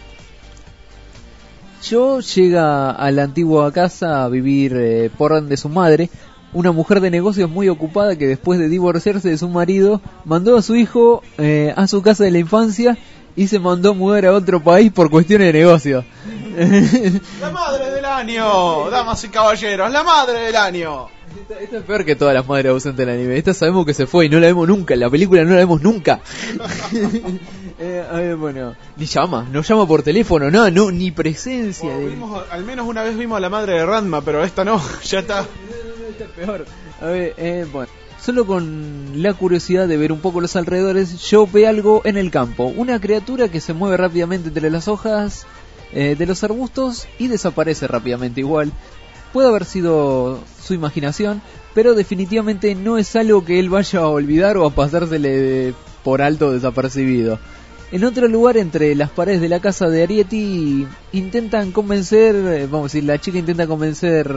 Joe llega a la antigua casa a vivir eh, por orden de su madre, una mujer de negocios muy ocupada que después de divorciarse de su marido mandó a su hijo eh, a su casa de la infancia y se mandó a mudar a otro país por cuestiones de negocio. La madre del año, damas y caballeros, la madre del año. Esta, esta es peor que todas las madres ausentes del anime. Esta sabemos que se fue y no la vemos nunca. En la película no la vemos nunca. eh, a ver, bueno, ni llama, no llama por teléfono, no, no, ni presencia. Bueno, de... vimos- al menos una vez vimos a la madre de Ranma, pero esta no, ya está. Esta es peor. A ver, eh, bueno. Solo con la curiosidad de ver un poco los alrededores, yo ve algo en el campo. Una criatura que se mueve rápidamente entre las hojas eh, de los arbustos y desaparece rápidamente igual. Puede haber sido su imaginación, pero definitivamente no es algo que él vaya a olvidar o a pasársele por alto desapercibido. En otro lugar, entre las paredes de la casa de Arietti, intentan convencer, eh, vamos a decir, la chica intenta convencer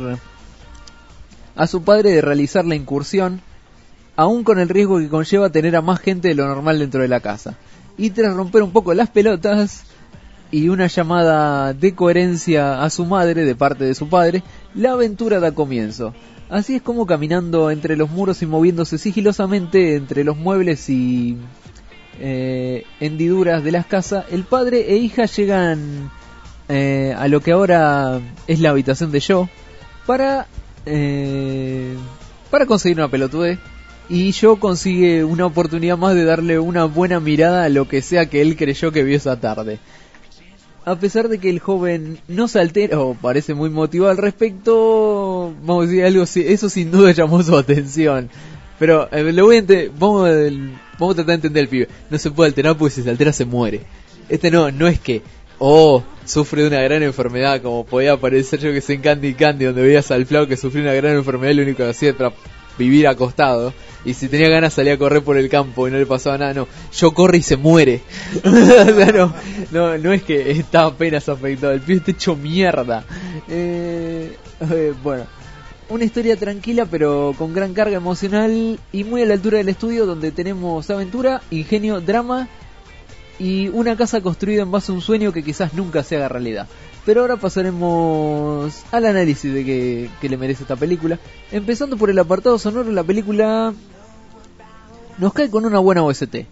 a su padre de realizar la incursión, aún con el riesgo que conlleva tener a más gente de lo normal dentro de la casa. Y tras romper un poco las pelotas y una llamada de coherencia a su madre de parte de su padre, la aventura da comienzo. Así es como, caminando entre los muros y moviéndose sigilosamente entre los muebles y eh, hendiduras de las casas, el padre e hija llegan eh, a lo que ahora es la habitación de Joe para eh, para conseguir una pelotudez, y Joe consigue una oportunidad más de darle una buena mirada a lo que sea que él creyó que vio esa tarde. A pesar de que el joven no se altera o parece muy motivado al respecto, vamos a decir algo, eso sin duda llamó su atención. Pero eh, lo voy a ente- vamos, a, vamos a tratar de entender al pibe. No se puede alterar porque si se altera se muere. Este no, no es que, oh, sufre de una gran enfermedad, como podía parecer, yo que sé, en Candy Candy, donde veías al Flau que sufrió una gran enfermedad y lo único que hacía era vivir acostado. Y si tenía ganas salía a correr por el campo y no le pasaba nada. No, yo corre y se muere. O sea, no, no, no es que está apenas afectado, el pibe está hecho mierda. Eh, eh, bueno, una historia tranquila pero con gran carga emocional y muy a la altura del estudio, donde tenemos aventura, ingenio, drama y una casa construida en base a un sueño que quizás nunca se haga realidad. Pero ahora pasaremos al análisis de que, que le merece esta película. Empezando por el apartado sonoro, la película nos cae con una buena O S T.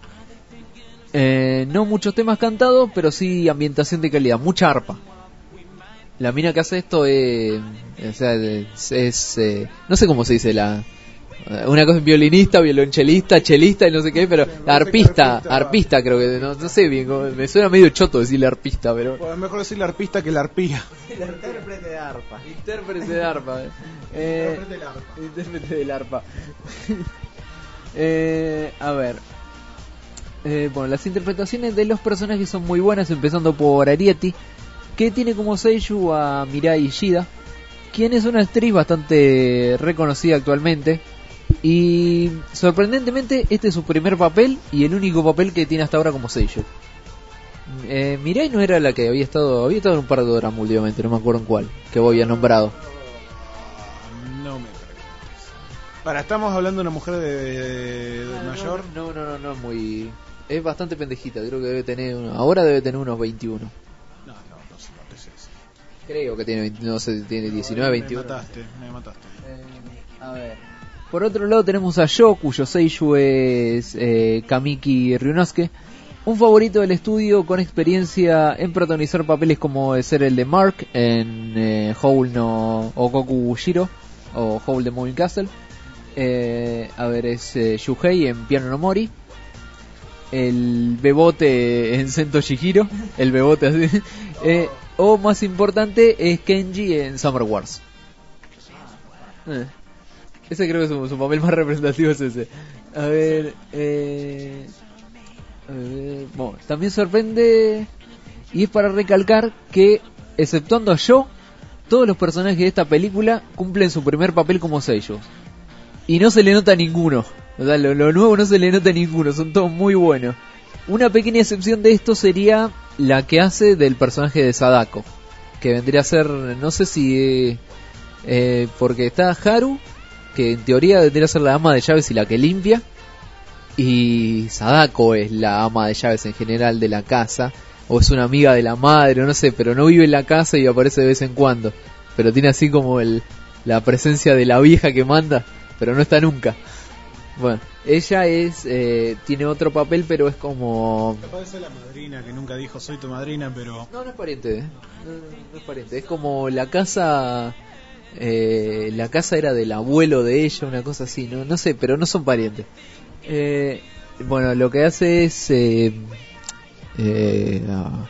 Eh, no muchos temas cantados, pero sí ambientación de calidad, mucha arpa. La mina que hace esto es, o sea, es, es eh, no sé cómo se dice la... Una cosa es violinista, violonchelista, chelista y no sé qué, pero la arpista, arpista creo que, no, no sé bien, como, me suena medio choto decirle arpista, pero... Pues es mejor decirle arpista que la arpía. El intérprete de arpa. Intérprete de arpa. Eh, Intérprete del arpa. Intérprete del arpa. eh, a ver. Eh, bueno, las interpretaciones de los personajes son muy buenas, empezando por Arietti, que tiene como seiyuu a Mirai Shida, quien es una actriz bastante reconocida actualmente. Y sorprendentemente este es su primer papel y el único papel que tiene hasta ahora como seiyuu. Eh, Mirai no era la que había estado, había estado en un par de dramas últimamente, no me acuerdo en cuál, que vos habías nombrado. No me preguntes. Para, estamos hablando de una mujer de, de, de no, mayor. No, no, no, no es muy, es bastante pendejita, creo que debe tener, uno, ahora debe tener unos veintiuno. No, no, no sé, no sé eso. Creo que tiene veinte, no sé, tiene diecinueve, veintiuno. Me mataste, me mataste. Eh, a ver. Por otro lado tenemos a Yo, cuyo seiyuu es eh, Kamiki Ryunosuke, un favorito del estudio con experiencia en protagonizar papeles como de ser el de Mark en eh, Howl no Okoku Shiro o Howl the Moving Castle. Eh, a ver, es eh, Shuhei en Piano no Mori, el bebote en Sento Shihiro, el bebote así, eh, o más importante es Kenji en Summer Wars. Eh. Ese creo que su, su papel más representativo es ese. A ver, eh, a ver, bueno, también sorprende y es para recalcar que, exceptuando a Yo, todos los personajes de esta película cumplen su primer papel como seiyuu y no se le nota a ninguno. O sea, lo, lo nuevo no se le nota a ninguno, son todos muy buenos. Una pequeña excepción de esto sería la que hace del personaje de Sadako, que vendría a ser, no sé si eh, eh, porque está Haru, que en teoría debería ser la ama de llaves y la que limpia, y Sadako es la ama de llaves en general de la casa, o es una amiga de la madre, o no sé, pero no vive en la casa y aparece de vez en cuando, pero tiene así como el, la presencia de la vieja que manda, pero no está nunca. Bueno, ella es eh, tiene otro papel, pero es como... Capaz de ser la madrina que nunca dijo soy tu madrina, pero... No, no es pariente, ¿eh? no, no es pariente, es como la casa... Eh, la casa era del abuelo de ella, una cosa así, no, no sé, pero no son parientes. Eh, bueno, lo que hace es eh, eh, ah,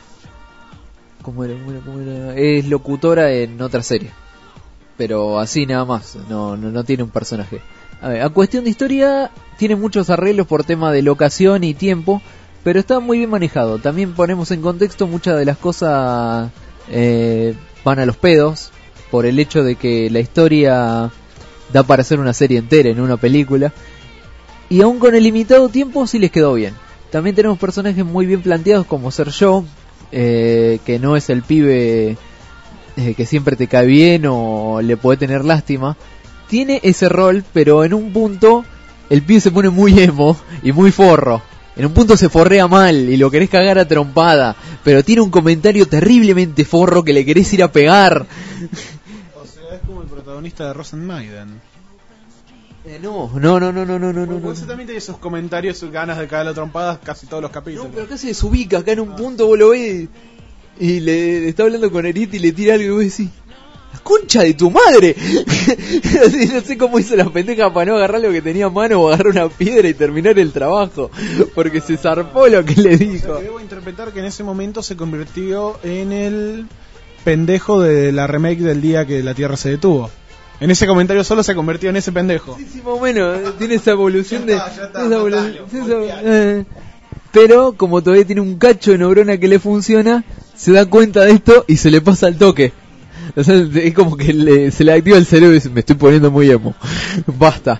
¿cómo era, cómo era, cómo era? Es locutora en otra serie, pero así nada más, no, no, no tiene un personaje. A ver, a cuestión de historia tiene muchos arreglos por tema de locación y tiempo, pero está muy bien manejado. También ponemos en contexto muchas de las cosas eh, van a los pedos, por el hecho de que la historia da para hacer una serie entera en una película, y aún con el limitado tiempo sí les quedó bien. También tenemos personajes muy bien planteados como ser Joe, eh, que no es el pibe eh, que siempre te cae bien o le puede tener lástima. Tiene ese rol, pero en un punto el pibe se pone muy emo y muy forro. En un punto se forrea mal y lo querés cagar a trompada, pero tiene un comentario terriblemente forro que le querés ir a pegar. O sea, es como el protagonista de Rosenmaiden. Eh, no, no, no, no, no, no, no, no, Porque ese también tiene esos comentarios, sus ganas de cagarle a trompadas casi todos los capítulos. No, pero acá se desubica, acá en un punto vos lo ves y le, le está hablando con Erita y le tira algo y vos decís, ¡la concha de tu madre! Así, no sé cómo hizo la pendeja para no agarrar lo que tenía a mano o agarrar una piedra y terminar el trabajo, porque se zarpó lo que le dijo. O sea, que debo interpretar que en ese momento se convirtió en el pendejo de la remake del día que la Tierra se detuvo. En ese comentario solo se convirtió en ese pendejo. Sí, sí, más o menos, tiene esa evolución de... Ya está, ya está, esa matalo, evolución- esa- golpealo. eh. Pero como todavía tiene un cacho de neurona que le funciona, se da cuenta de esto y se le pasa al toque. O sea, es como que le, se le activa el cerebro y dice, me estoy poniendo muy emo. Basta.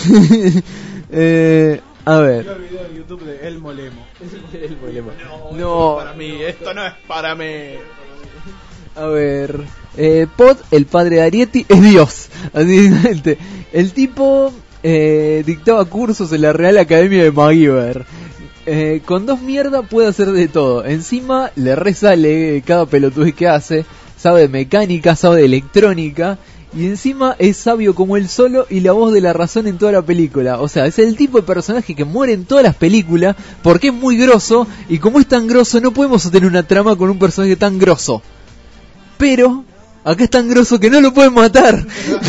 eh, a ver. Yo el video de YouTube de Elmo Lemo. Elmo Lemo. No, No. esto no es para mí, esto no es para mí. A ver, eh, Pod, el padre de Arietti, es Dios. Así, el, el tipo eh, dictaba cursos en la Real Academia de MacGyver. Eh, con dos mierdas puede hacer de todo. Encima le resale cada pelotudez que hace. Sabe de mecánica, sabe de electrónica. Y encima es sabio como él solo y la voz de la razón en toda la película. O sea, es el tipo de personaje que muere en todas las películas porque es muy grosso. Y como es tan grosso, no podemos sostener una trama con un personaje tan grosso. Pero acá es tan grosso que no lo pueden matar.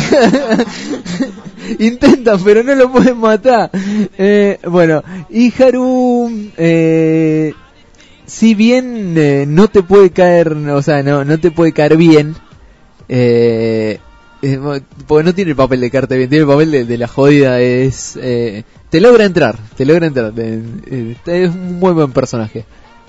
Intentan, pero no lo pueden matar. Eh, bueno, y Haru, eh, si bien eh, no te puede caer, o sea, no, no te puede caer bien, eh, eh, porque no tiene el papel de caerte bien, tiene el papel de, de la jodida, es, eh, te logra entrar, te logra entrar, eh, eh, es un muy buen personaje.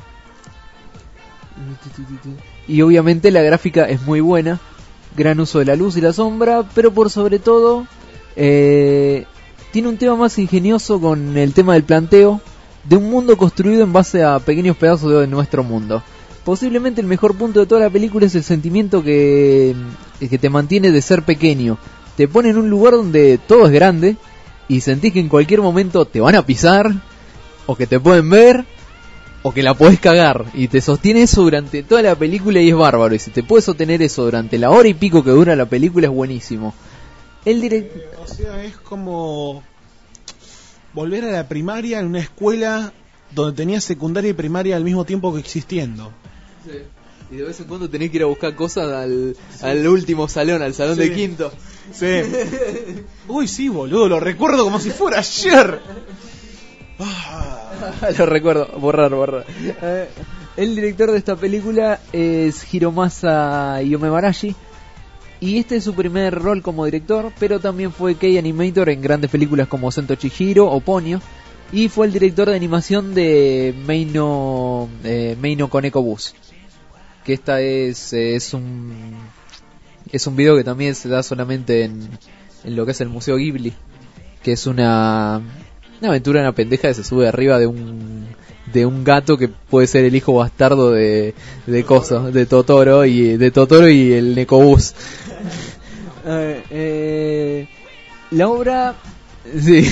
Y obviamente la gráfica es muy buena, gran uso de la luz y la sombra, pero por sobre todo eh, tiene un tema más ingenioso con el tema del planteo de un mundo construido en base a pequeños pedazos de nuestro mundo. Posiblemente el mejor punto de toda la película es el sentimiento que, que te mantiene de ser pequeño. Te pone en un lugar donde todo es grande y sentís que en cualquier momento te van a pisar o que te pueden ver o que la podés cagar, y te sostiene eso durante toda la película y es bárbaro. Y si te puede sostener eso durante la hora y pico que dura la película es buenísimo. El direct... eh, O sea, es como volver a la primaria en una escuela donde tenías secundaria y primaria al mismo tiempo que existiendo. Sí. Y de vez en cuando tenés que ir a buscar cosas al, al último salón, al salón Sí. de quinto. Sí. Uy, sí, boludo, lo recuerdo como si fuera ayer. Ah. Lo recuerdo, borrar, borrar. Eh, el director de esta película es Hiromasa Yomebarashi. Y este es su primer rol como director, pero también fue key animator en grandes películas como Sento Chihiro o Ponyo. Y fue el director de animación de Meino, eh, Meino Koneko Bus. Que esta es, es un es un video que también se da solamente en, en lo que es el Museo Ghibli. Que es una... una aventura de una pendeja que se sube arriba de un de un gato que puede ser el hijo bastardo de de Coso, de Totoro y de Totoro y el Nekobus. eh, eh, la obra sí.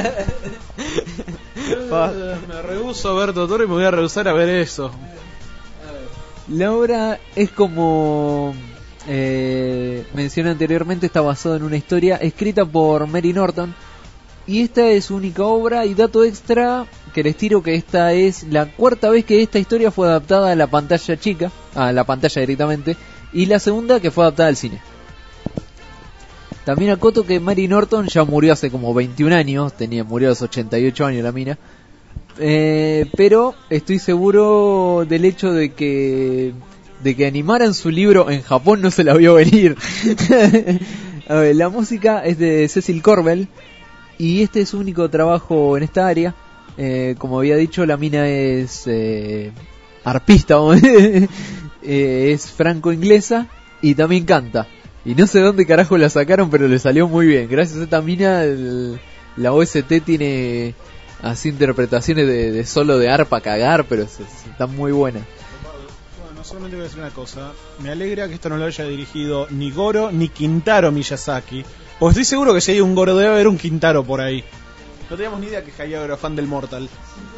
Me rehúso a ver Totoro y me voy a rehusar a ver eso. La obra es como eh, mencioné anteriormente, está basada en una historia escrita por Mary Norton. Y esta es su única obra, y dato extra que les tiro que esta es la cuarta vez que esta historia fue adaptada a la pantalla chica, a la pantalla directamente, y la segunda que fue adaptada al cine. También acoto que Mary Norton ya murió hace como veintiún años, tenía murió a los ochenta y ocho años la mina, eh, pero estoy seguro del hecho de que de que animaran su libro en Japón no se la vio venir. A ver, la música es de Cecil Corbell. Y este es su único trabajo en esta área. Eh, como había dicho, la mina es eh, arpista, eh, es franco-inglesa y también canta. Y no sé dónde carajo la sacaron, pero le salió muy bien. Gracias a esta mina, el, la O S T tiene así interpretaciones de, de solo de arpa cagar, pero se, se, están muy buenas. Bueno, solamente voy a decir una cosa. Me alegra que esto no lo haya dirigido ni Goro ni Kintaro Miyazaki. Porque estoy seguro que si hay un Goro debe haber un Kintaro por ahí. No teníamos ni idea que Hayao era fan del Mortal.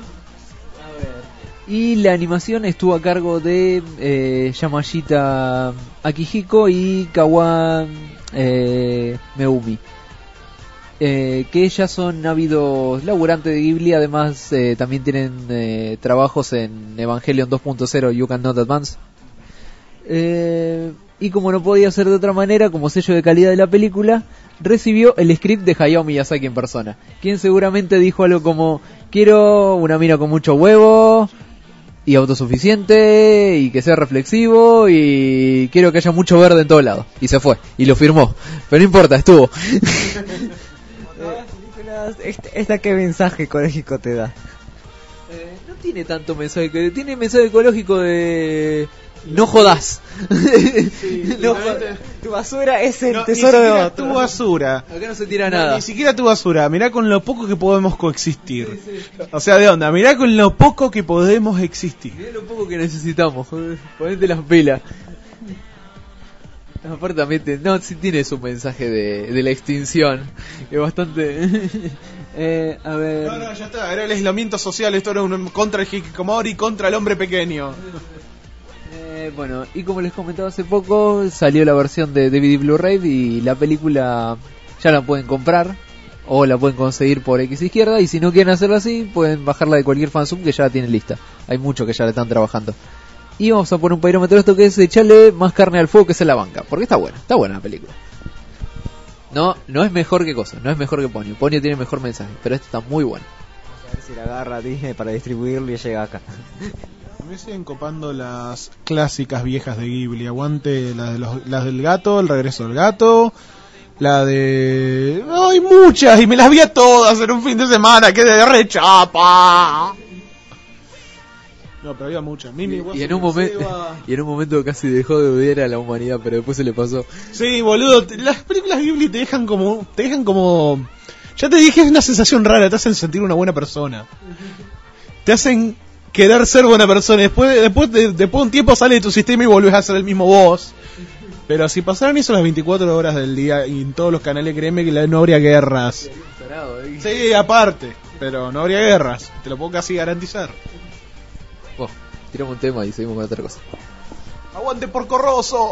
Y la animación estuvo a cargo de eh, Yamashita Akihiko y Kawan eh, Meumi, eh, que ellas son ávidos laburantes de Ghibli. Además eh, también tienen eh, trabajos en Evangelion dos punto cero You Cannot Advance. Eh, y como no podía ser de otra manera, como sello de calidad de la película, recibió el script de Hayao Miyazaki en persona, quien seguramente dijo algo como: quiero una mina con mucho huevo y autosuficiente y que sea reflexivo y quiero que haya mucho verde en todos lados. Y se fue, y lo firmó. Pero no importa, estuvo. Esta, esta qué mensaje ecológico te da. Eh, no tiene tanto mensaje, tiene mensaje ecológico de... no jodas. Sí, no jodas. Tu basura es el no, tesoro de otro. Tu basura. Acá no se tira No, nada. ni siquiera tu basura. Mirá con lo poco que podemos coexistir. Sí, sí. O sea, de onda. Mirá con lo poco que podemos existir. Mirá lo poco que necesitamos. Ponete las pilas. Aparte también te, no, sí tiene su mensaje de, de la extinción. Es bastante... eh, a ver... No, no, ya está. Era el aislamiento social. Esto era un, contra el hikikomori, contra el hombre pequeño. Eh, bueno, y como les comentaba hace poco, salió la versión de D V D Blu-ray y la película ya la pueden comprar o la pueden conseguir por X izquierda, y si no quieren hacerlo así, pueden bajarla de cualquier fansub que ya la tienen lista. Hay muchos que ya la están trabajando. Y vamos a poner un pairómetro esto, que es echarle más carne al fuego que se la banca, porque está buena, está buena la película. No, no es mejor que cosa, no es mejor que Ponyo. Ponyo tiene mejor mensaje, pero esta está muy buena. A ver si la agarra Disney para distribuirlo y llega acá. Me siguen copando las clásicas viejas de Ghibli. Aguante las, de los, las del gato, el regreso del gato. La de... ¡Hay muchas! Y me las vi a todas en un fin de semana. ¡Que de rechapa! No, pero había muchas. Mimi, y, y, en un momento, y en un momento casi dejó de odiar a la humanidad, pero después se le pasó. Sí, boludo. Las películas Ghibli te dejan como... Te dejan como... Ya te dije, es una sensación rara. Te hacen sentir una buena persona. Te hacen... querer ser buena persona. Después, después, de, después de un tiempo sale de tu sistema y volvés a ser el mismo vos. Pero si pasaran eso las veinticuatro horas del día y en todos los canales, créeme que no habría guerras. Sí, aparte. Pero no habría guerras. Te lo puedo casi garantizar. Bueno, tiramos un tema y seguimos con otra cosa. ¡Aguante Porco Rosso!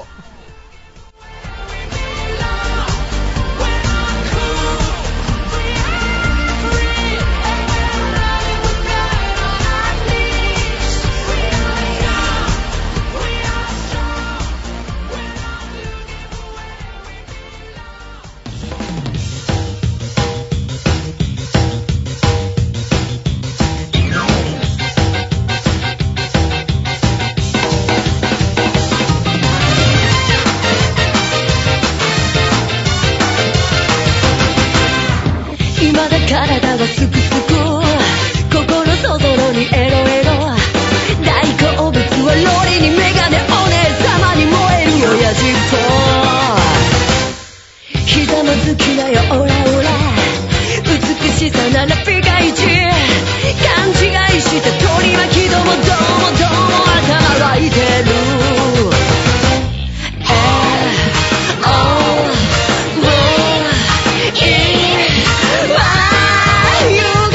You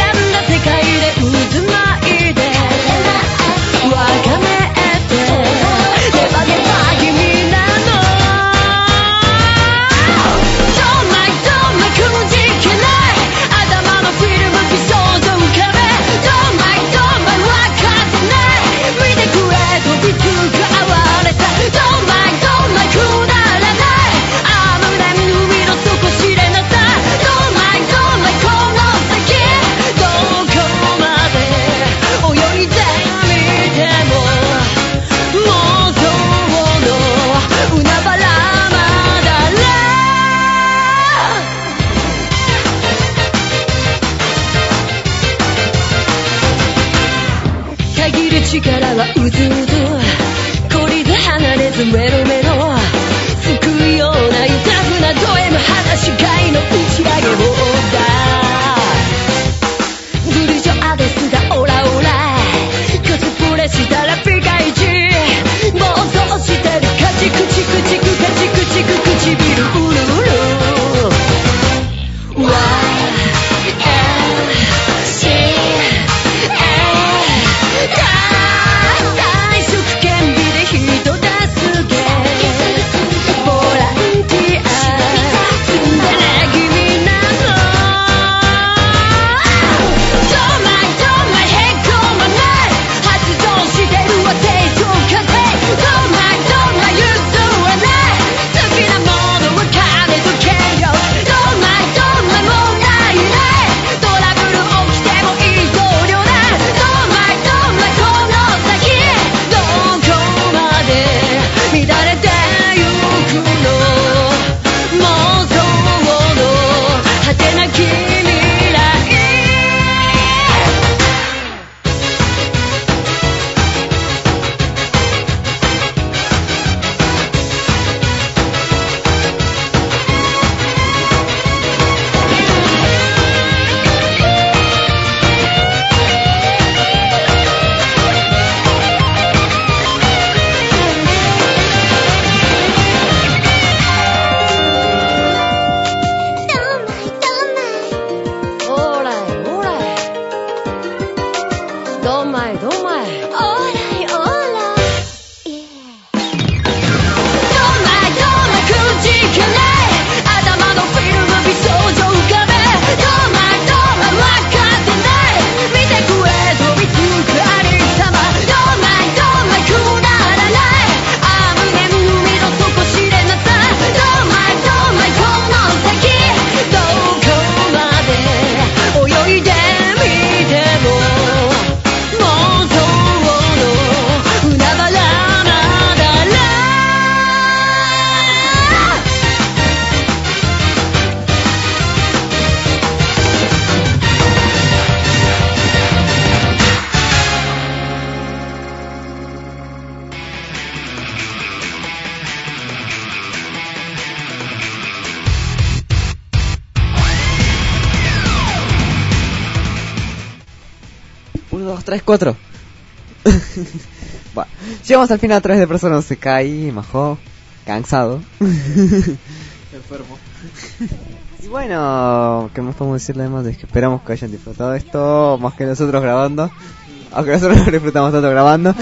dos, tres, cuatro. Bueno, llegamos al final a través de Persona no se cae, Majo, cansado. Enfermo. Y bueno, ¿qué más podemos decirle además? Es que esperamos que hayan disfrutado esto más que nosotros grabando. Aunque nosotros no disfrutamos tanto grabando.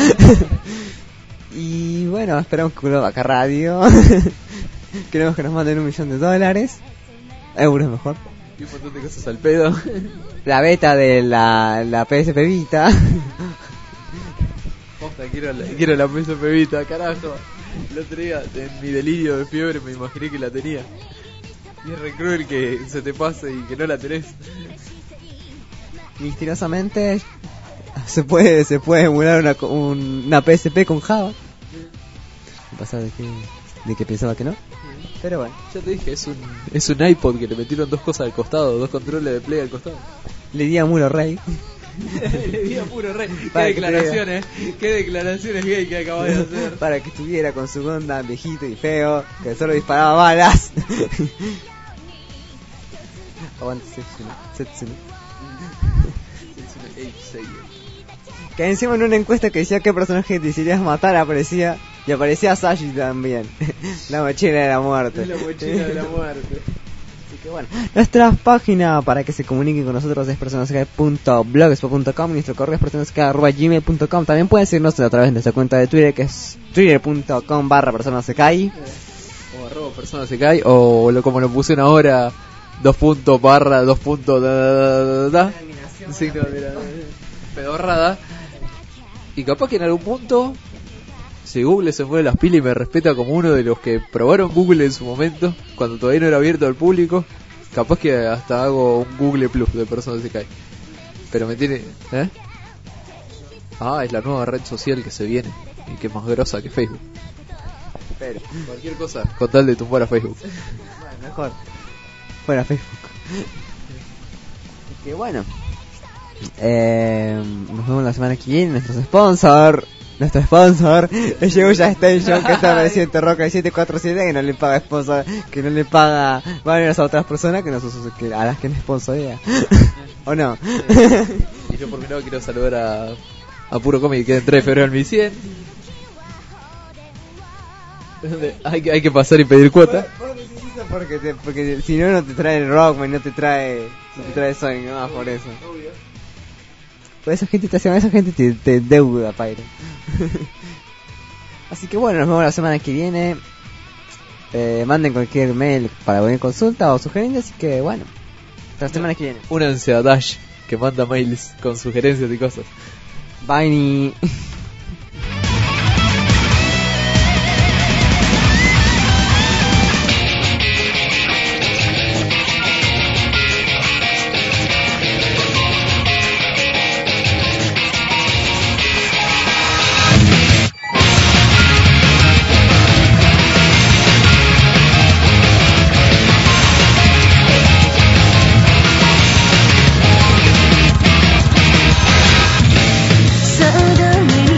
Y bueno, esperamos que vuelva acá radio. Queremos que nos manden un millón de dólares. Euros mejor. Y un montón de cosas al pedo. La beta de la, la P S P Vita. Posta, quiero la, quiero la P S P Vita, carajo. El otro día, en mi delirio de fiebre, me imaginé que la tenía. Y es re cruel que se te pase y que no la tenés. Misteriosamente se puede se puede emular una, un, una P S P con Java. A pesar de que, de que pensaba que no. Pero bueno. Ya te dije, es un, es un iPod que le metieron dos cosas al costado, dos controles de play al costado. Le di a Muro Rey. Le di a puro rey. Qué Para que declaraciones, qué declaraciones gay que acabas de hacer. Para que estuviera con su onda viejito y feo, que solo disparaba balas. Aguante Setsuna, Setsuna. Que encima en una encuesta que decía qué personaje desearías matar aparecía, y aparecía Sashi también. La mochila de la muerte. La mochila de la muerte. Así que bueno, nuestra página para que se comuniquen con nosotros es personascae punto blogspot punto com, nuestro correo es personascae arroba gmail punto com. También pueden seguirnos a través de nuestra cuenta de Twitter, que es twitter punto com barra personascae. O arroba persona se cae, o lo, como lo pusieron ahora, dos puntos barra, dos puntos da, da, da, da, signo de la pedorrada. Y capaz que en algún punto, si Google se fue de las pilas y me respeta como uno de los que probaron Google en su momento, cuando todavía no era abierto al público, capaz que hasta hago un Google Plus de personas se cae. Pero me tiene... ¿eh? Ah, es la nueva red social que se viene y que es más grosa que Facebook. Pero Cualquier cosa con tal de tumbar a Facebook. bueno, mejor fuera Facebook. Así que bueno, eh, nos vemos la semana que viene. Nuestro sponsor, nuestro sponsor es Yuya Station, que está Residente Roca siete cuatro siete, que no le paga sponsor, que no le paga varias a otras personas que, no, que a las que no sponsorea. ¿O no? Y yo por mi lado quiero saludar a, a Puro Comic, que entré de febrero al mil cien. hay, que, hay que pasar y pedir cuota. Porque, te, porque si no, no te trae el Rockman, no te trae, no te trae Sonic, no más por eso. Pues esa gente te hace, esa gente te, te deuda, Pyro. Así que bueno, nos vemos la semana que viene. Eh, manden cualquier mail para cualquier consulta o sugerencia, así que bueno, hasta la semana que viene. Únanse a Dash, que manda mails con sugerencias y cosas. Bye. Suddenly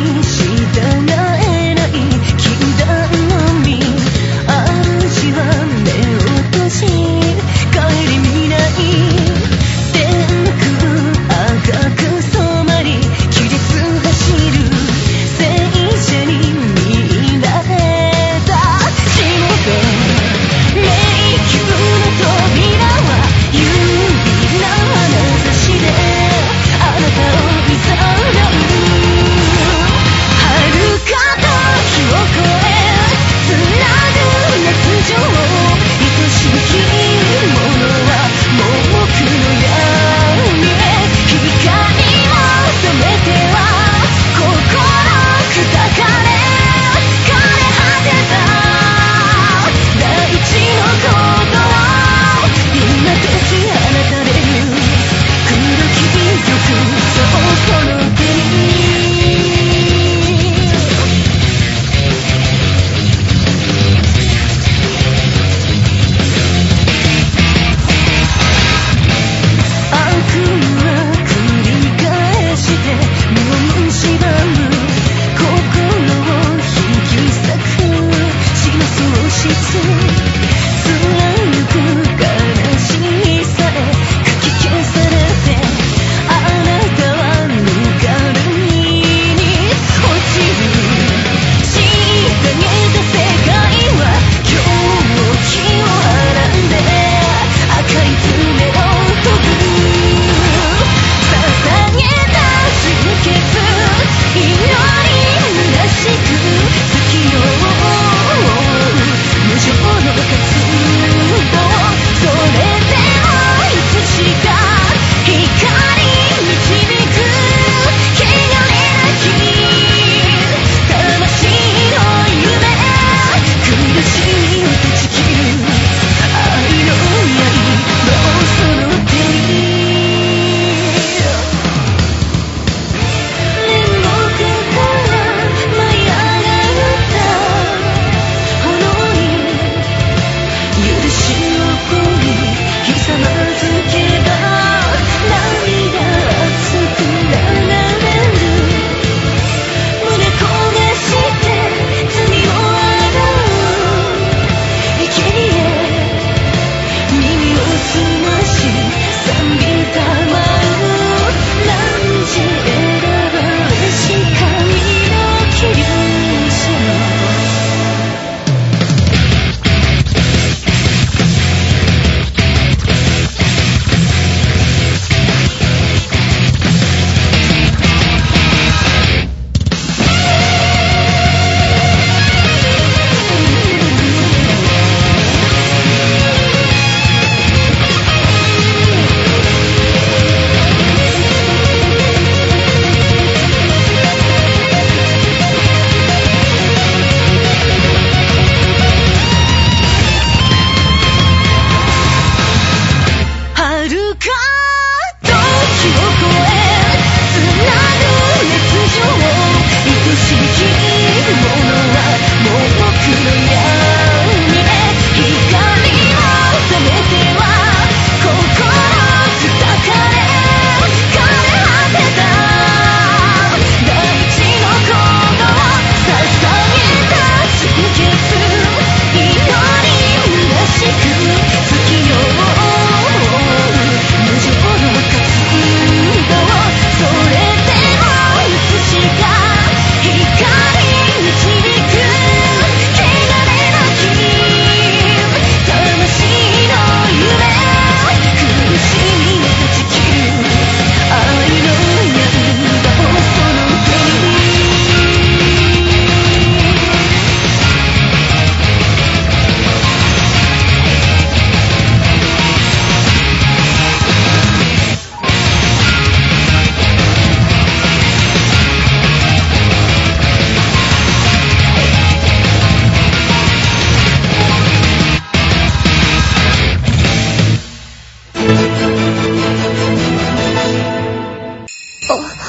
Oh.